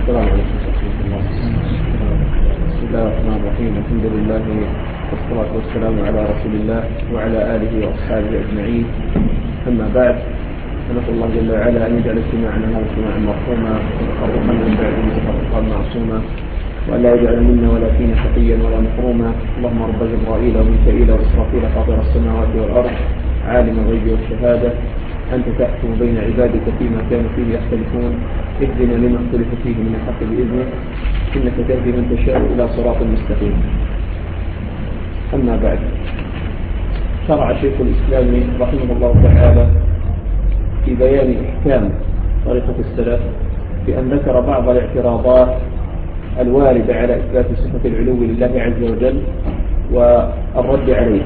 السلام عليكم ورحمة الله. بسم الله الرحمن الرحيم. الحمد لله والصلاة والسلام على رسول الله وعلى آله وأصحابه أجمعين. أما بعد، فنسأل الله جل وعلا أن يجعل اجتماعنا هذا اجتماعا مرحوما وتفرقا من بعده تفرقا معصوما، وأن لا يجعل منا ولا فينا شقيا ولا محروما. اللهم رب جبرائيل وميكائيل وإسرافيل فاطر السماوات والأرض عالم الغيب والشهادة، أنت تحكم بين عبادك فيما كانوا فيه يختلفون، اهدنا لما اختلف فيه من الحق بإذنك، إنك تهدي من تشاء إلى صراط مستقيم. أما بعد، شرع شيخ الإسلام رحمه الله تعالى في بيان إحكام طريقة السلف بأن ذكر بعض الاعتراضات الواردة على إثبات صفة العلو لله عز وجل والرد عليه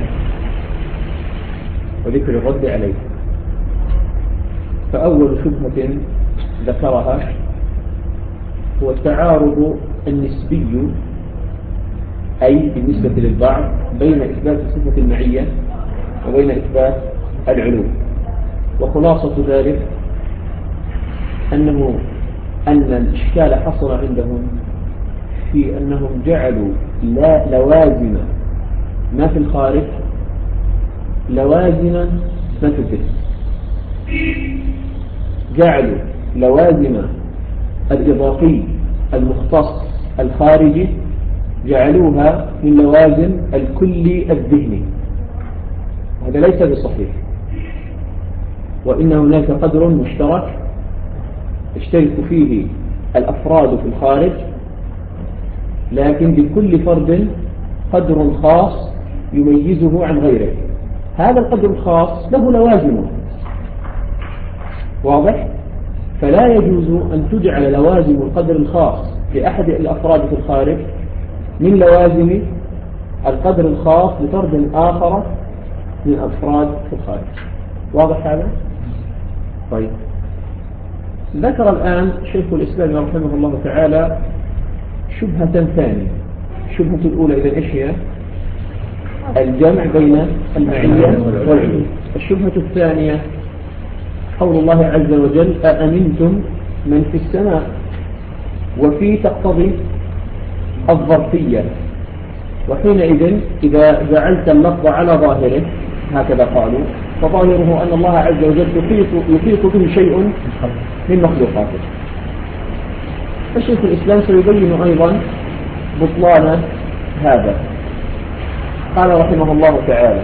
وذكر الرد عليه. فأول شبهة ذكرها هو التعارض النسبي، أي بالنسبة للبعض، بين إثبات صفة المعية وبين إثبات العلو. وخلاصة ذلك أن الإشكال حصل عندهم في أنهم جعلوا لوازم ما في الخارج لوازم ما في الذهن، جعلوا لوازم الإضافي المختص الخارجي جعلوها من لوازم الكلي الذهني. هذا ليس بصحيح، وإن هناك قدر مشترك يشترك فيه الأفراد في الخارج، لكن لكل فرد قدر خاص يميزه عن غيره. هذا القدر الخاص له لوازمه، واضح؟ فلا يجوز أن تجعل لوازم القدر الخاص لأحد الأفراد في الخارج من لوازم القدر الخاص لفرد آخر من الأفراد في الخارج. واضح هذا؟ طيب، ذكر الآن شيخ الإسلام رحمه الله تعالى شبهة ثانية. الشبهة الأولى إذا إيش هي؟ الجمع بين المعية والعلو. الشبهة الثانية قول الله عز وجل أأمنتم من في السماء، وفي تقتضي الظرفية، وحينئذ إذا جعلت اللفظ على ظاهره هكذا قالوا، فظاهره أن الله عز وجل يحيط به شيء من مخلوقاته. فشيخ الإسلام سيبين أيضا بطلان هذا. قال رحمه الله تعالى: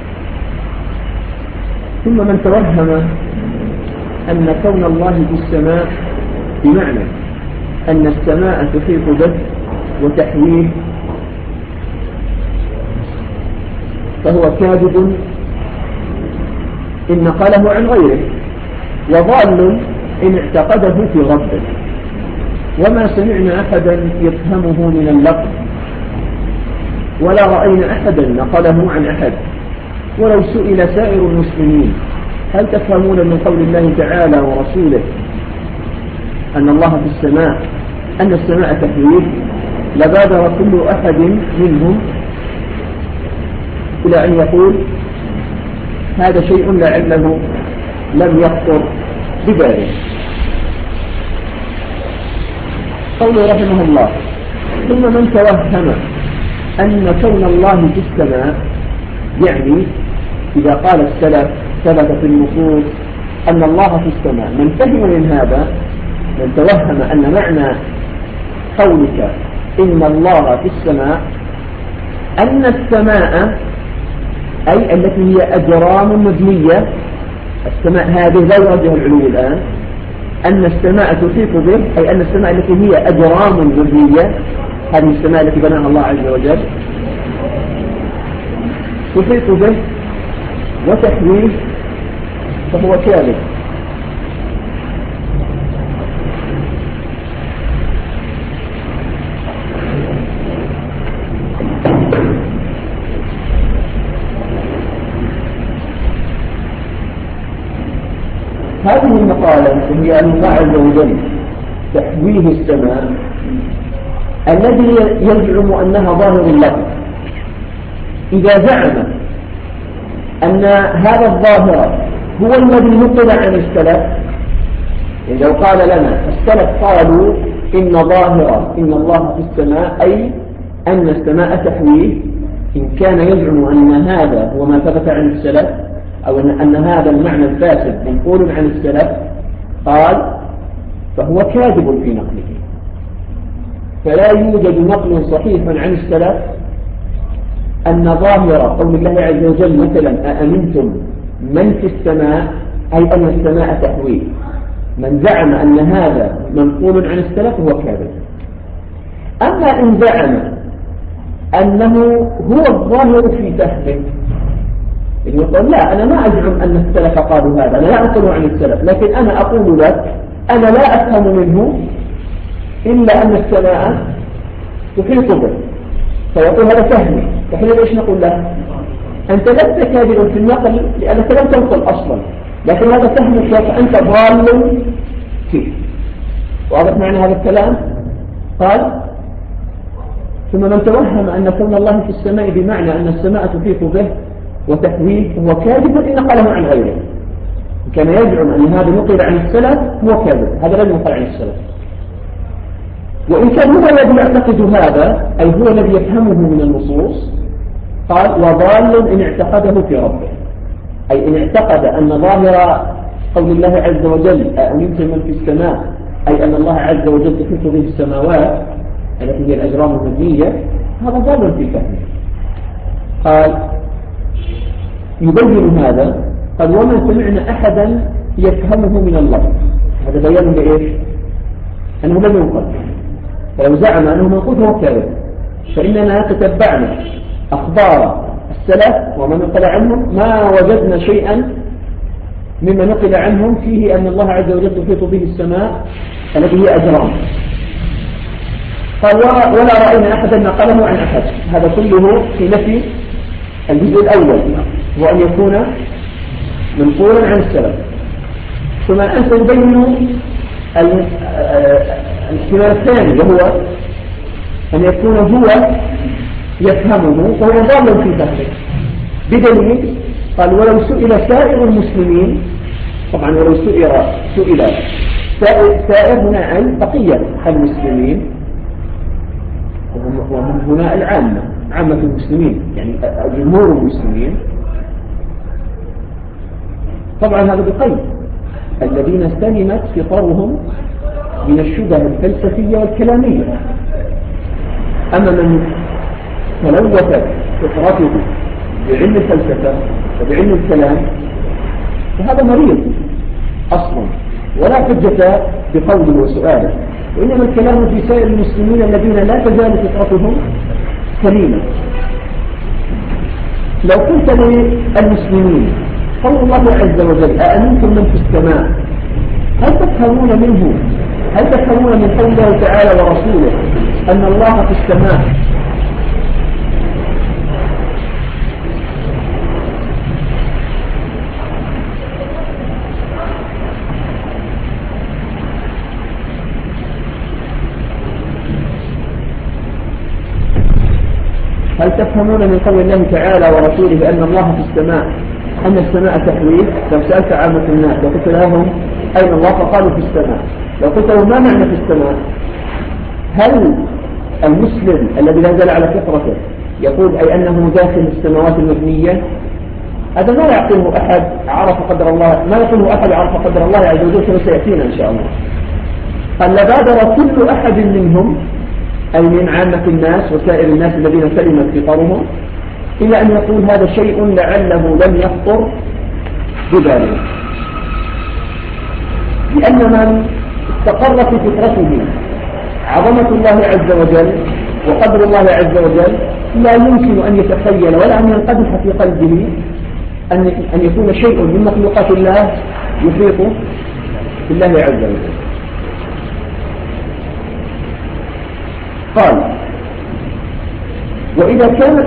ثم من توهم أن كون الله في السماء بمعنى أن السماء تحيط به وتحويه فهو كاذب إن نقله عن غيره، وضال إن اعتقده في ربه، وما سمعنا أحدا يفهمه من اللفظ، ولا رأينا أحدا نقله عن أحد. ولو سئل سائر المسلمين هل تفهمون من قول الله تعالى ورسوله أن الله في السماء أن السماء تحويه، لبادر كل أحد منهم إلى أن يقول هذا شيء لعله لم يخطر بباله. قوله رحمه الله: ثم من توهم أن كون الله في السماء، يعني إذا قال السلف ثبت في النصوص أن الله في السماء، من فهم من هذا، من توهم أن معنى قولك إن الله في السماء أن السماء أي التي هي أجرام مبنية، السماء هذه لا يرجها العلو الآن، أن السماء تحيط به، أي أن السماء التي هي أجرام مبنية، هذه السماء التي بناها الله عز وجل، تحيط به وتحويه، فهو كاذب. هذه المقالة هي أن الله عز وجل تحويه السماء الذي يزعم أنها ظاهر اللفظ، إذا زعم أن هذا الظاهر هو الذي نقل عن السلف، لو قال لنا السلف قالوا إن الله في السماء، أي أن السماء تحويه، إن كان يزعم أن هذا هو ما ثبت عن السلف أو أن هذا المعنى الفاسد منقول عن السلف، قال فهو كاذب في نقله. فلا يوجد نقل صحيح عن السلف أن ظاهر قول الله عز وجل مثلا أأمنتم من في السماء، أي أن السماء تحويه. من زعم أن هذا منقول عن السلف هو كاذب. أما إن زعم أنه هو الظاهر في فهمه، يقول لا أنا ما أزعم أن السلف قالوا هذا، أنا لا أقول عن السلف، لكن أنا أقول لك أنا لا أفهم منه إلا أن السماء تحيط به، فيقول هذا فهمي. فحين إيش نقول له؟ أنت لست كاذبا في النقل لأنك لم تنقل أصلا، لكن هذا فهمك فأنت ضال فيه. واضح معنى هذا الكلام؟ قال ثم من توهم أن كون الله في السماء بمعنى أن السماء تحيط به وتحويه هو كاذب إن نقله عن غيره. كان يزعم أن هذا نقل عن السلف هو كاذب، هذا لم ينقل عن السلف. وإن كان هو الذي يعتقد هذا، أي هو الذي يفهمه من النصوص، قال وضال إن اعتقده في ربه، أي إن اعتقد أن ظاهر قول الله عز وجل أأمنتم من في السماء، أي أن الله عز وجل تحيط به السماوات التي هي الأجرام المبنية، هذا ضال في فهمه. قال يبين هذا، قال وما سمعنا أحدا يفهمه من الله. هذا بيان لإيش؟ أنه لم ينقل. فلو زعم أنه منقول هو كاذب، فإننا تتبعنا أخبار السلف ومن نقل عنهم ما وجدنا شيئا مما نقل عنهم فيه أن الله عز وجل تحيط به السماء التي هي أجرام. قال ولا رأينا أحدا نقله عن أحد. هذا كله في نفي الجزء الأول، هو أن يكون منقولا عن السلف. ثم أنت تبين الاحتمال الثاني، وهو أن يكون هو يفهمه فهو ضال في فهمه، بدليل قال ولو سئل سائر المسلمين، طبعا ولو سئل سائر هنا عن بقية المسلمين، ومن هنا عامة المسلمين، يعني جمهور المسلمين. طبعا هذا بقيد الذين سلمت فطرهم من الشبه الفلسفية والكلامية. أما من تلوثت فطرته بعلم الفلسفة وبعلم الكلام فهذا مريض أصلا، ولا حجة بقوله وسؤاله، وإنما الكلام في سائر المسلمين الذين لا تزال فطرتهم سليمة. لو قلت للمسلمين قول الله عز وجل أأمنتم من في السماء، هل تفهمون من قول الله تعالى ورسوله أن الله في السماء من قول الله تعالى ورسوله أن الله في السماء أن السماء تحويه؟ لو سألت عامة الناس وقلت لهم أين الله فقالوا في السماء، لو قلت لهم ما معنى في السماء، هل المسلم الذي لا زال على فطرته يقول أي أنه داخل السماوات المبنية؟ هذا ما يعقله أحد عرف قدر الله، ما يقوله أحد عرف قدر الله عز وجل كما سيأتينا إن شاء الله. قال لبادر كل أحد منهم، أي من عامة الناس وسائر الناس الذين سلمت فطرهم، إلا أن يقول هذا شيء لعله لم يخطر بباله، لأن من استقر في فطرته عظمة الله عز وجل وقدر الله عز وجل لا يمكن أن يتخيل ولا أن ينقدح في قلبه أن يكون شيء من مخلوقات الله يحيط بالله عز وجل. قال وإذا كان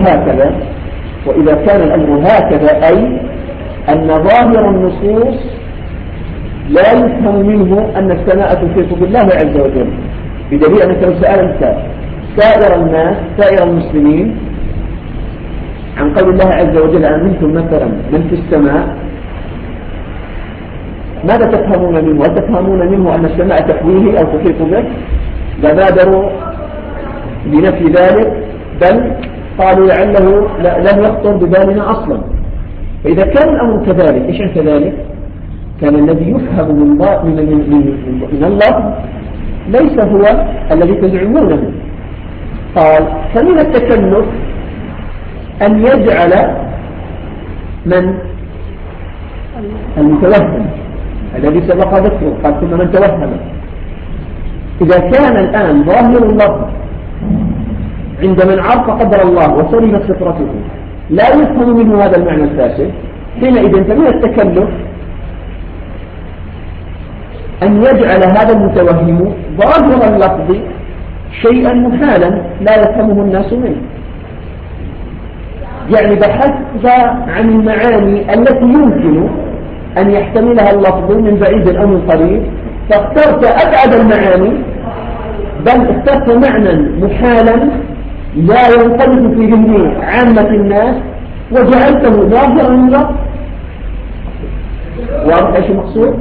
الأمر هكذا أي أن ظاهر النصوص لا يفهم منه أن السماء تحيط بالله عز وجل، بدليل أنك لو سألت سائر الناس سائر المسلمين عن قول الله عز وجل أأمنتم مثلا من في السماء، ماذا تفهمون منه؟ هل تفهمون منه أن السماء تحويه أو تحيط به؟ لبادروا بنفي ذلك، بل قالوا لعله لم يخطر ببالنا أصلا. فإذا كان الأمر كذلك، إيش عن كذلك؟ كان الذي يفهم من الله ليس هو الذي تزعمونه. قال فمن التكلف أن يجعل من المتوهم الذي سبق ذكره، قال ثم من توهم. إذا كان الآن ظاهر اللفظ عند من عرف قدر الله وسلمت فطرته لا يفهم منه هذا المعنى الفاسد، حينئذ فمن التكلف أن يجعل هذا المتوهم ظاهر اللفظ شيئا محالا لا يفهمه الناس منه. يعني بحثت عن المعاني التي يمكن أن يحتملها اللفظ من بعيد أو من قريب، فاخترت أبعد المعاني، بل اخترت معنى محالا لا ينقلب في ذهن عامة الناس وجعلته ظاهرا اللفظ. واضح ايش المقصود؟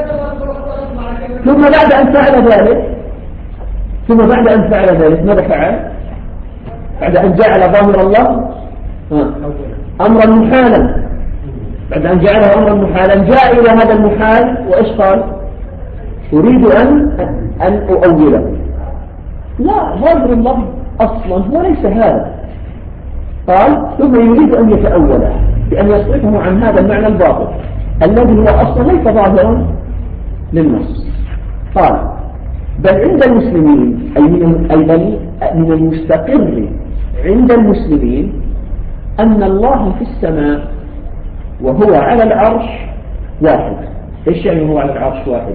ثم بعد أن فعل ذلك ماذا فعل؟ بعد أن جعل ظاهر الله أمرا محالا، بعد أن جعله أمرا محالا جاء إلى هذا المحال وإيش قال؟ أريد أن أؤوله. لا، ظاهر الله أصلا هو ليس هذا. قال ثم يريد أن يتأوله بأن يصرفه عن هذا المعنى الباطل الذي هو أصلا ليس ظاهرا للنص. قال بل عند المسلمين أي من المستقر عند المسلمين أن الله في السماء وهو على العرش واحد. إيش يعني هو على العرش واحد؟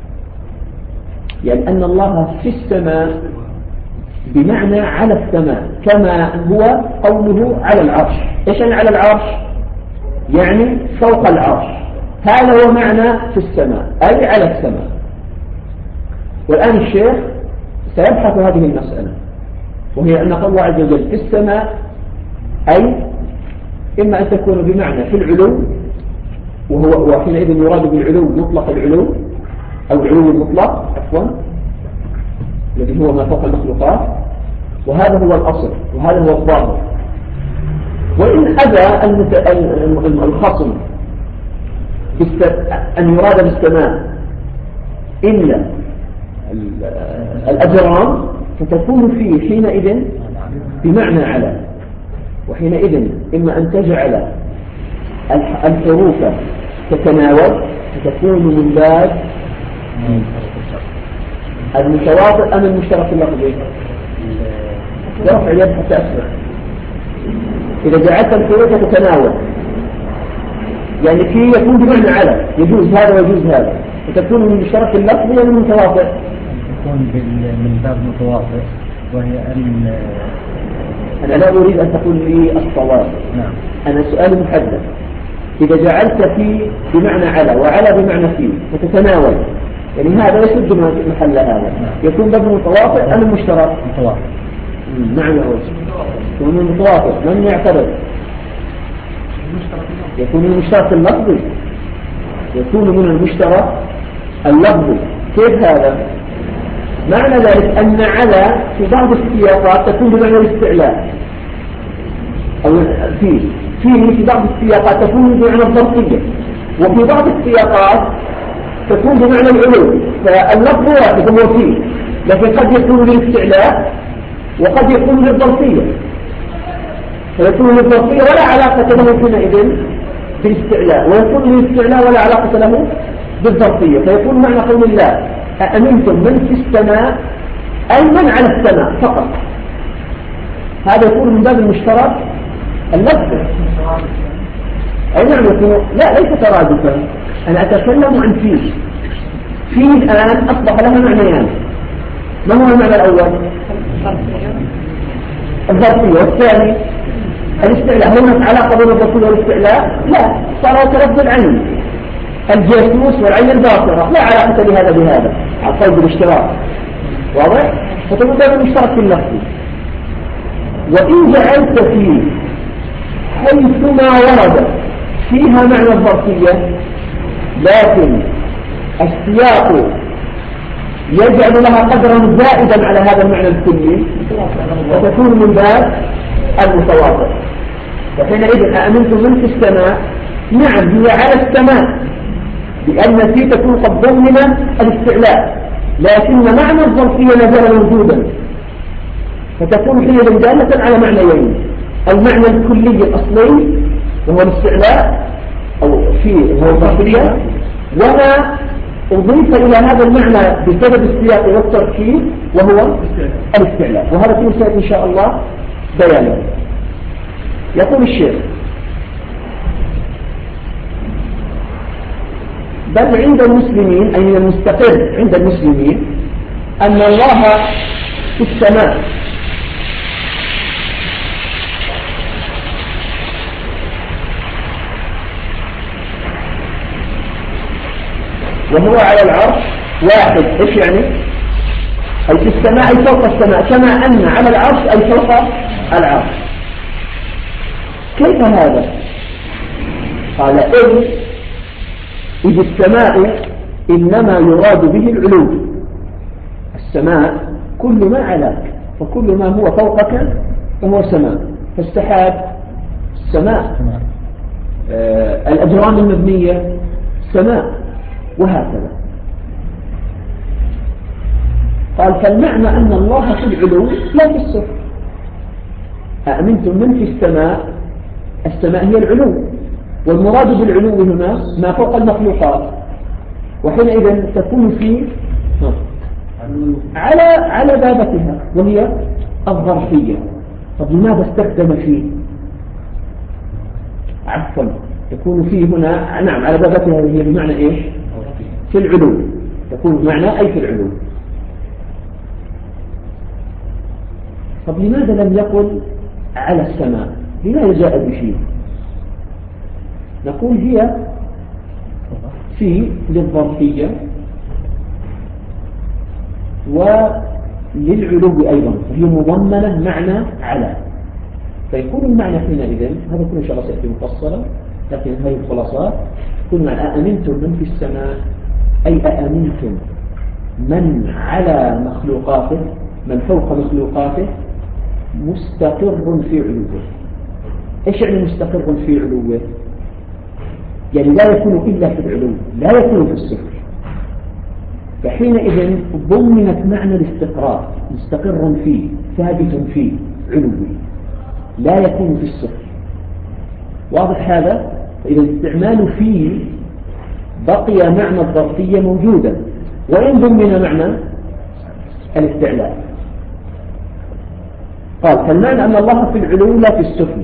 يعني أن الله في السماء بمعنى على السماء، كما هو قوله على العرش. إيش يعني على العرش؟ يعني فوق العرش. هذا هو معنى في السماء أي على السماء. والآن الشيخ سيبحث هذه المسألة، وهي أن الله عز وجل في السماء أي إما أن تكون بمعنى في العلو، وحينئذ يراد بالعلو مطلق العلو أو العلو المطلق عفوا الذي هو ما فوق المخلوقات، وهذا هو الأصل وهذا هو الظاهر. وإن أبى الخصم أن يراد بالسماء إلا الأجرام فتكون فيه حينئذ بمعنى على، وحينئذ إما أن تجعل الحروف تتناوب فتكون من باب المتواطئ أم المشترك اللفظي؟ رفع اليد حتى أسرع. إذا جعلت الحروف تتناوب يعني في يكون بمعنى على، يجوز هذا ويجوز هذا، فتكون من المشترك اللفظي ولا من المتواطئ؟ تكون من باب متواطئ، وهي أن أنا لا أريد أن تقول لي الصواب. نعم. أنا سؤال محدد. إذا جعلت في بمعنى على وعلى بمعنى في فتتناول، يعني هذا يسد محل هذا. يكون باب متواطئ أم المشترك؟ متواطئ. نعم يا رجل. يكون المتواطئ من يعترض؟ يكون المشترك اللفظي. يكون من المشترك اللفظي. كيف هذا؟ معنى ذلك أن على في بعض السياقات تكون بمعنى الاستعلاء، أو في بعض السياقات تكون بمعنى الظرفية، وفي بعض السياقات تكون بمعنى العلو. فاللفظ واحد هو فيه، لكن قد يكون للاستعلاء وقد يكون للظرفية، فيكون للظرفية ولا علاقة له حينئذ بالاستعلاء، ويكون للاستعلاء ولا علاقة له بالظرفية. فيكون معنى قول الله أأمنتم من في السماء أي من على السماء فقط. هذا يكون من باب المشترك اللفظي. أي نعم يكون. لا، ليس ترادفا، أنا أتكلم عن فيه الآن أصبح لها معنيان. ما هو المعنى الأول؟ الظرفية. والثاني الاستعلاء. هل هناك علاقة بين الظرفية والاستعلاء؟ لا، صار تلفظ العين الجاسوس والعين الباصرة، لا علاقة لهذا بهذا على قول بالاشتراك. واضح؟ فتكون باب المشترك في اللفظ. وإن جعلت فيه حيثما ورد فيها معنى الظرفية، لكن السياق يجعل لها قدرا زائدا على هذا المعنى الكلي وتكون من باب المتواطئ. فحينئذ أأمنتم من في السماء، نعم هي على السماء لأن في تكون قد ضمن الاستعلاء، لكن معنى الظرفية ما زال موجودا، فتكون حينئذ دالة على معنيين: المعنى الكلي الأصلي وهو الاستعلاء أو فيه هو الظرفية، وما أضيف إلى هذا المعنى بسبب السياق والتركيب وهو الاستعلاء. وهذا فيه إن شاء الله بيانه. يقول الشيخ: بل عند المسلمين، أي المستقر عند المسلمين، أن الله في السماء وهو على العرش واحد. إيش يعني؟ أي في السماء أي فوق السماء، كما أن على العرش أي فوق العرش. كيف هذا؟ قال: إذ السماء إنما يراد به العلو. السماء كل ما علاك وكل ما هو فوقك فهو سماء، فاستحاب السماء، الأجرام المبنية سماء، وهكذا. قال: فالمعنى أن الله في العلو لا في السفل. أأمنتم من في السماء، السماء هي العلو، والمراد بالعلو هنا ما فوق المخلوقات، وحينئذ تكون في على بابتها وهي الظرفية. طب لماذا استخدم فيه؟ عفوا، تكون فيه هنا نعم على بابتها، هي بمعنى إيش؟ في العلو، تكون بمعنى أي في العلو. طب لماذا لم يقل على السماء؟ لماذا جاء بشيء؟ نقول هي في للظرفية وللعلو أيضا، فهي مضمنة معنى على، فيكون المعنى حينئذ هذا كل شيء سيأتي مفصلا، لكن هذه الخلاصات كل معنى: أأمنتم من في السماء، أي أأمنتم من على مخلوقاته، من فوق مخلوقاته مستقر في علوه. إيش يعني مستقر في علوه؟ يعني لا يكون إلا في العلو، لا يكون في السفل. فحينئذ ضمنت معنى الاستقرار، مستقر فيه، ثابت فيه، علوي، لا يكون في السفل. واضح هذا؟ فإذا الاستعمال فيه بقي معنى الظرفية موجودا، وإن ضمن معنى الاستعلاء. قال: فالمعنى أن الله في العلو لا في السفل.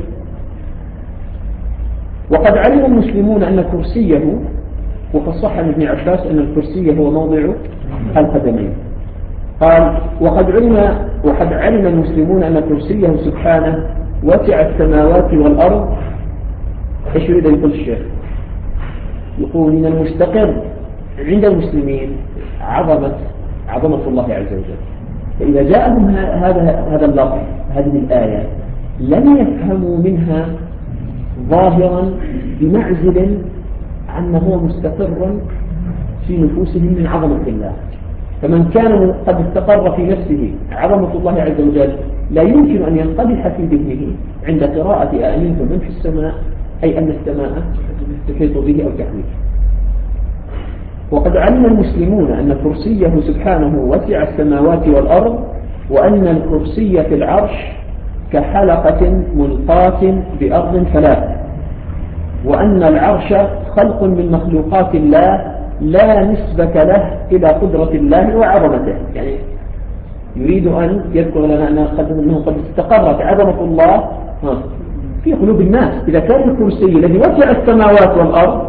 وقد علم المسلمون أن كرسيه، وقد صح عن ابن عباس أن الكرسي هو موضع القدمين. قال: وقد علم المسلمون أن كرسيه سبحانه وسع السماوات والأرض. إيش يريد يقول الشيخ؟ يقول من المستقر عند المسلمين عظمة الله عز وجل. فإذا جاءهم هذا اللفظ، هذه الآية، لم يفهموا منها ظاهرا بمعزل عما هو مستقر في نفوسهم من عظمة الله. فمن كان قد استقر في نفسه عظمة الله عز وجل لا يمكن أن ينقدح في ذهنه عند قراءة أأمنتم من في السماء، أي أن السماء تحيط به أو تحويه. وقد علم المسلمون أن كرسيه سبحانه وسع السماوات والأرض، وأن الكرسي في العرش كحلقة ملقاة بأرض فلاة، وأن العرش خلق من مخلوقات الله لا نسبة له إلى قدرة الله وعظمته. يعني يريد أن يذكر لنا أنه قد استقرت عظمة الله في قلوب الناس. إذا كان الكرسي الذي وسع السماوات والأرض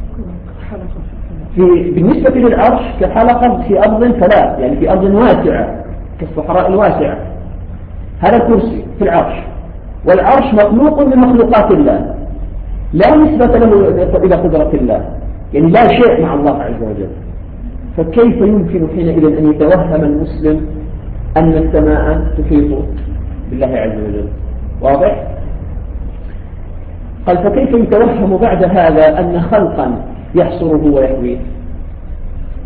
بالنسبة للعرش كحلقة في أرض فلاة، يعني في أرض واسعة كالصحراء الواسعة، هذا الكرسي في العرش، والعرش مخلوق من مخلوقات الله لا نسبة له إلى قدرة الله، يعني لا شيء مع الله عز وجل. فكيف يمكن حينئذ أن يتوهم المسلم أن السماء تحيط بالله عز وجل؟ واضح؟ قال: فكيف يتوهم بعد هذا أن خلقا يحصره ويحويه؟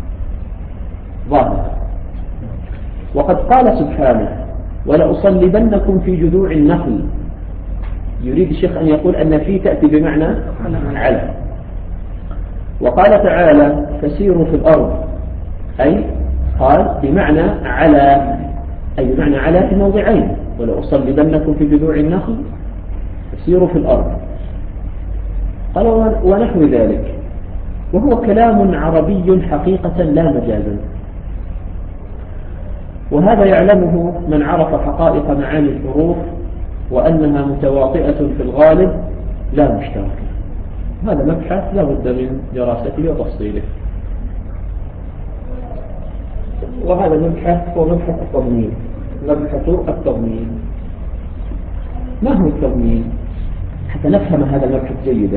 ظاهرة. وقد قال سبحانه ولأصلبنكم في جذوع النخل. يريد الشيخ أن يقول أن في تأتي بمعنى على. وقال تعالى فسيروا في الأرض، أي قال بمعنى على، أي بمعنى على في موضعين، ولأصلبنكم في جذوع النخل فسيروا في الأرض. قال ونحو ذلك، وهو كلام عربي حقيقة لا مجازا، وهذا يعلمه من عرف حقائق معاني الحروف وأنها متواطئة في الغالب لا مشتركة. هذا مبحث لا بد من دراسته وتفصيله. وهذا المبحث هو مبحث التضمين. مبحث التضمين، ما هو التضمين؟ حتى نفهم هذا المبحث جيدا.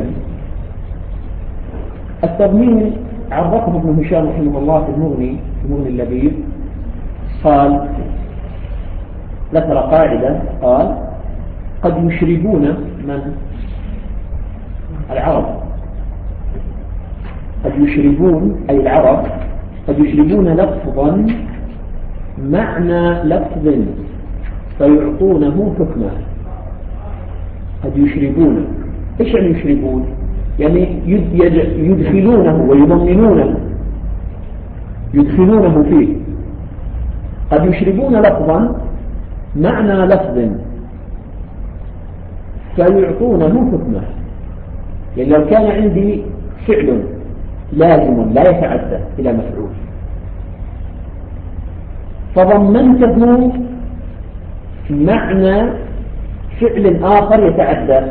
التضمين عرفه ابن هشام رحمه الله في المغني اللبيب. قال ذكر قاعدة، قال قد يشربون من العرب، قد يشربون أي العرب قد يشربون لفظا معنى لفظ فيعطونه حكما. قد يشربون، ايش يعني يشربون؟ يعني يدخلونه ويضمنونه، يدخلونه فيه. قد يشربون لفظا معنى لفظ فيعطونه حكمه. يعني لو كان عندي فعل لازم لا يتعدى إلى مفعول فضمنته معنى فعل آخر يتعدى،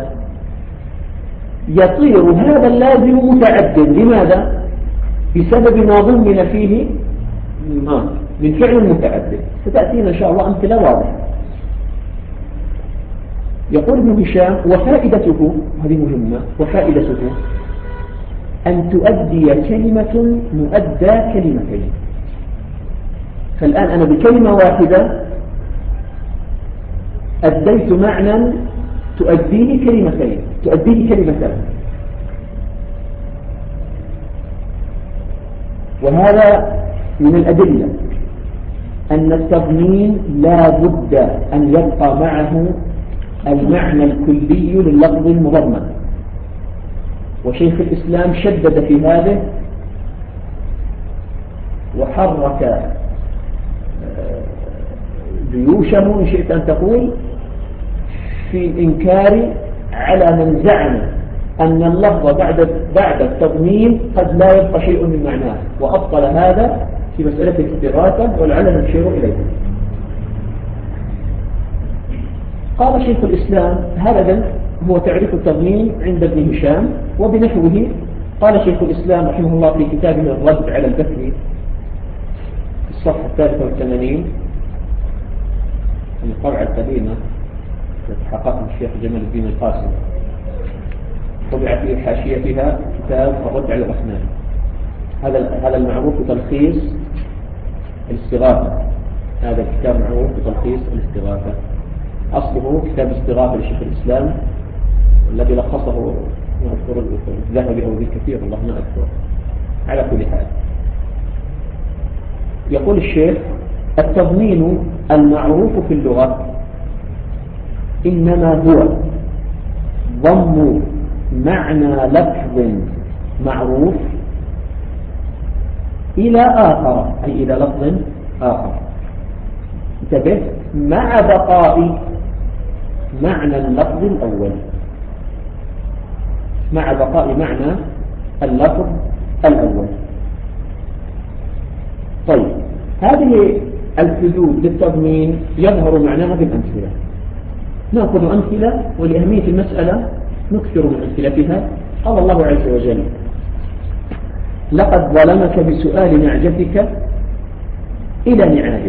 يصير هذا اللازم متعدد. لماذا؟ بسبب ما ضمن فيه من فعل متعدد. ستأتينا إن شاء الله أمثلة واضحة. يقول ابن هشام وفائدته، هذه مهمة، وفائدته أن تؤدي كلمة مؤدى كلمتين. فالآن أنا بكلمة واحدة أديت معنى تؤديه كلمتين، تؤديه كلمتين. وهذا من الأدلة أن التضمين لا بد أن يبقى معه المعنى الكلي لللفظ المضمن. وشيخ الإسلام شدد في هذا وحرك جيوشه إن شئت أن تقول في الإنكار على من زعم أن اللفظ بعد التضمين قد لا يبقى شيء من معناه، وأبطل هذا في مسألة الاستغاثة ولعلنا نشير إليه. قال شيخ الإسلام هذا هو تعريف التضمين عند ابن هشام. وبنحوه قال شيخ الإسلام رحمه الله في كتابه الرد على البكري في الصفحة 83 من الطبعة القديمة التي حققها الشيخ جمال الدين القاسم، طبع في حاشيتها كتاب الرد على الرحمن. هذا المعروف بتلخيص الاستغاثة. هذا الكتاب معروف بتلخيص الاستغاثة. أصله كتاب استغاثة لشيخ الإسلام الذي لخصه ما أذكر الذهبي أو بالكثير، الله ما أذكر. على كل حال يقول الشيخ التضمين المعروف في اللغة إنما هو ضم معنى لفظ معروف إلى آخر، أي إلى لفظ آخر، انتبه، مع بقاء معنى اللفظ الأول، مع بقاء معنى اللفظ الأول. طيب هذه الحدود للتضمين يظهر معناها بالأمثلة. نأخذ أمثلة ولأهمية المسألة نكثر من أمثلتها. قال الله عز وجل لقد ظلمك بسؤال نعجتك إلى نعاجه.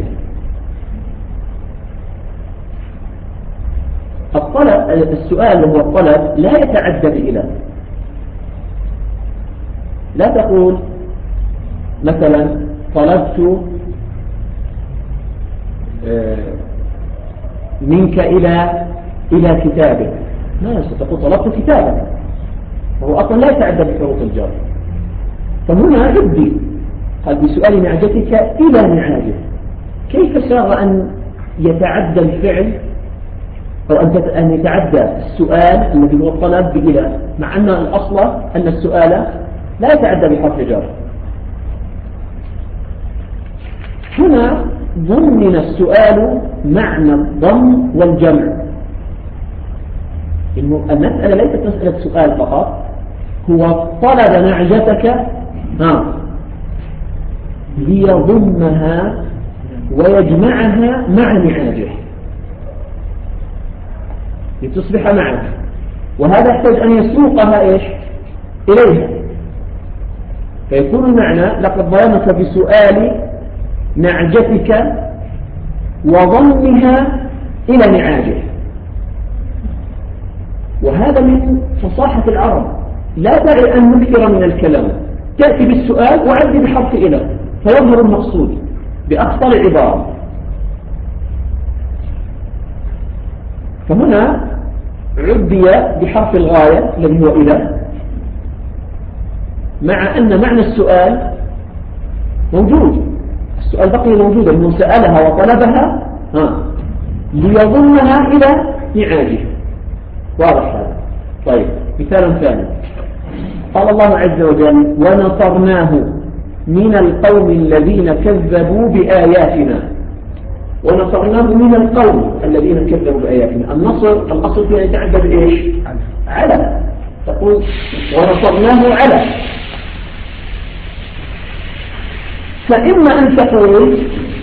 السؤال وهو الطلب لا يتعدى بإله. لا تقول مثلا طلبت منك إلى كتابك، ما ستقول طلبت كتابك، وهو أصلا لا يتعدى بحروف الجر. فهنا عدي قال بسؤال نعجتك إلى نعاجه. كيف ساغ أن يتعدى الفعل أو أن يتعدى السؤال الذي هو الطلب بإلى، مع أن الأصل أن السؤال لا يتعدى بحرف جر؟ هنا ضمن السؤال معنى الضم والجمع. المسألة ليست مسألة سؤال فقط، هو طلب نعجتك ليضمها ويجمعها مع نعاجه لتصبح معه، وهذا يحتاج أن يسوقها إليها، فيكون المعنى لقد ظلمك بسؤال نعجتك وضمها إلى نعاجه. وهذا من فصاحة العرب، لا داعي أن نكثر من الكلام، تأتي بالسؤال وعد بحرف إلى فيظهر المقصود بأخطر العبارة. فهنا عدي بحرف الغاية الذي هو إلى، مع أن معنى السؤال موجود، السؤال بقي موجودا، أنه سألها وطلبها ليضمها إلى نعاجه. واضح هذا؟ طيب، مثال ثاني، قال الله عز وجل ونصرناه من القوم الذين كذبوا بآياتنا. ونصرناه من القوم الذين كذبوا بآياتنا. النصر الأصل فيها يتعدى بإيش؟ على، تقول ونصرناه على، فإما أن تقول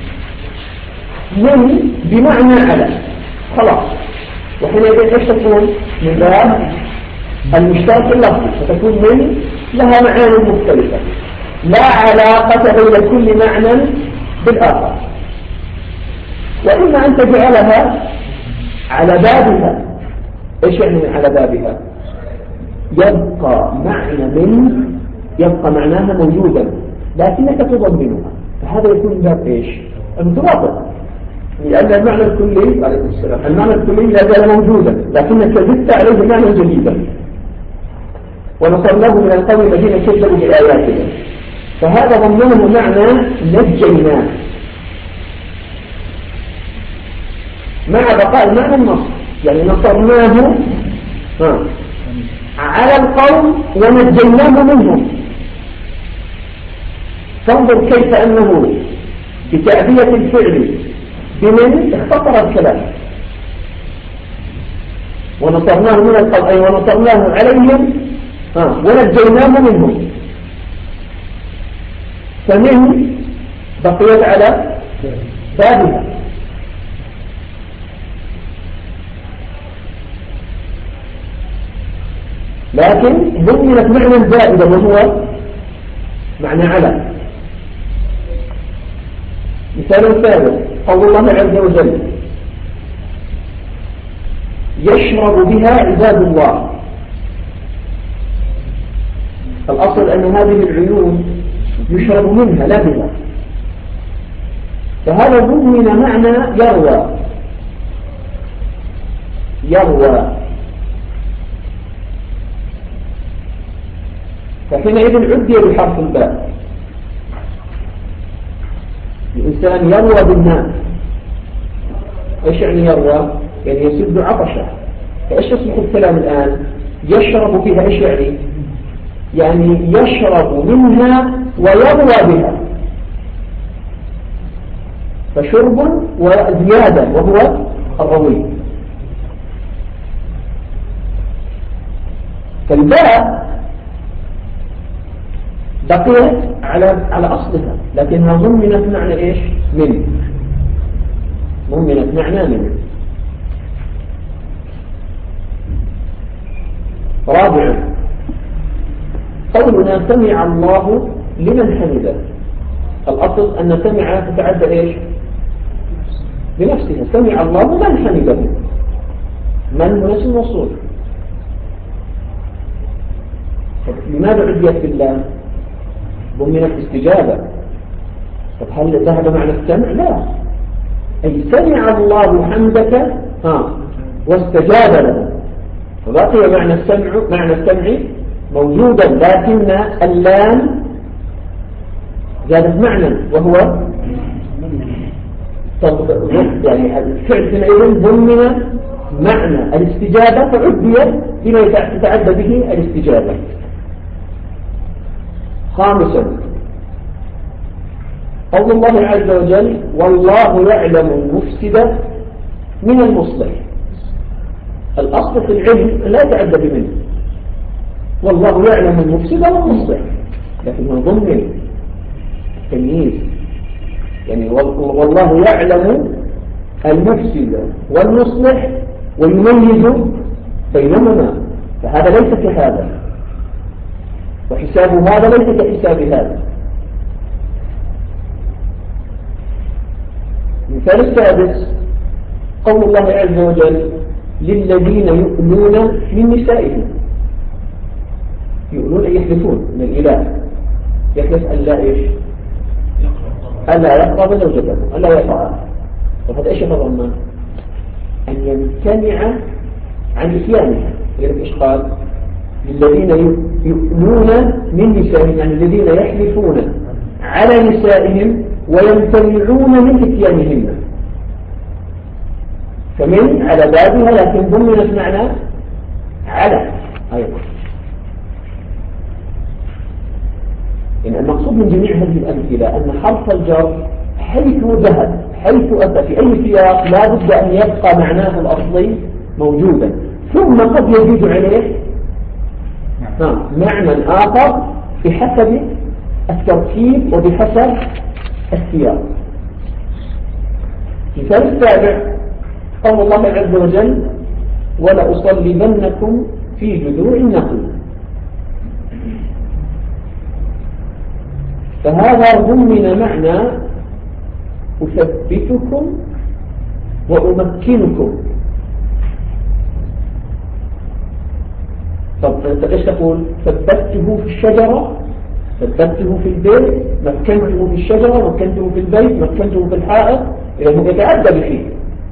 من بمعنى على خلاص، وحينئذ ايش تكون؟ من باب المشترك اللفظي، فتكون من لها معاني مختلفة لا علاقة بين كل معنى بالآخر. وإما أن تجعلها على بابها. ايش يعني على بابها؟ يبقى معناها موجودا لكنك تضمنها، فهذا يكون باب ايش؟ المترابط، لأن المعنى الكلي عليه السلام المعنى الكلي لا زال موجودا لكنك زدت عليه معنى جديدا. ونصرناه من القوم الذين كذبوا بآياتنا، فهذا ضمنه معنى نجيناه مع بقاء المعنى النصر، يعني نصرناه على القوم ونجيناه منهم. فانظر كيف أنه بتعبية الفعل بمن اختصر الكلام. ونصرناه من القوم أي ونصرناه عليهم ونجيناه منهم، فمن بقيت على بابها. لكن ضمنت معنى زائدا وهو معنى على. مثال ثالث قول الله عز وجل يشرب بها عباد الله. الأصل أن هذه العيون يشرب منها لا بها، فهذا ضمن معنى يروى، فحينئذ عدي بحرف الباء. الإنسان يروى بالماء. إيش يعني يروى؟ يعني يسد عطشه. فإيش يصبح الكلام الآن؟ يشرب بها. إيش يعني يشرب منها ويروى بها، فشرب وزيادة وهو الروي. فالباء بقيت على أصلها لكنها ضمنت معنى إيش؟ ضمنت معنى من. رابعا قولنا سمع الله لمن حمده. الأصل أن سمع تتعدى إيش؟ بنفسها. سمع الله من حمده، من هو اسم موصول. لماذا عديت بالله؟ ضمنت استجابة. طب هل ذهب معنى السمع؟ لا، أي سمع الله حمدك واستجاب له، فبقي معنى السمع موجودا، لكن اللام زادت معنى وهو يعني الفعل حينئذ ضمن معنى الاستجابة فعدي بما يتعدى به الاستجابة. خامسا قول الله عز وجل والله يعلم المفسد من المصلح. الأصل في العلم لا يتعدى بمنه، والله يعلم المفسد والمصلح، لكن من ضمن التمييز يعني والله يعلم المفسد والمصلح ويميز بينهما، فهذا ليس كهذا وحساب هذا ليس كحساب هذا. المثال السادس قول الله عز وجل للذين يؤلون من نسائهم. يؤلون يحلفون من الإله، يحلف أن لا إيش ألا يقرب زوجته ألا يقرأ، وهذا إيش يتضمن؟ أن يمتنع عن إتيانها. يقول إيش قال؟ للذين يؤلون من نسائهم، يعني الذين يحلفون على نسائهم ويمتنعون من إتيانهن، فمن على بابها لكن ضمنت معنى على أيضا. إن المقصود من جميع هذه الأمثلة أن حرف الجر حيث ذهب حيث أتى في أي سياق لا بد أن يبقى معناه الأصلي موجودا، ثم قد يزيد عليه معنى آخر بحسب الترتيب وبحسب السياق. مثال السابع قول الله عز وجل ولأصلبنكم في جذوع النخل. فهذا ضمن معنى أثبتكم وأمكنكم. طب أنت إيش تقول؟ ثبته في الشجرة، ثبته في البيت، مكنته في الشجرة، مكنته في البيت، مكنته في الحائط، إذا هو يتعدى فيه.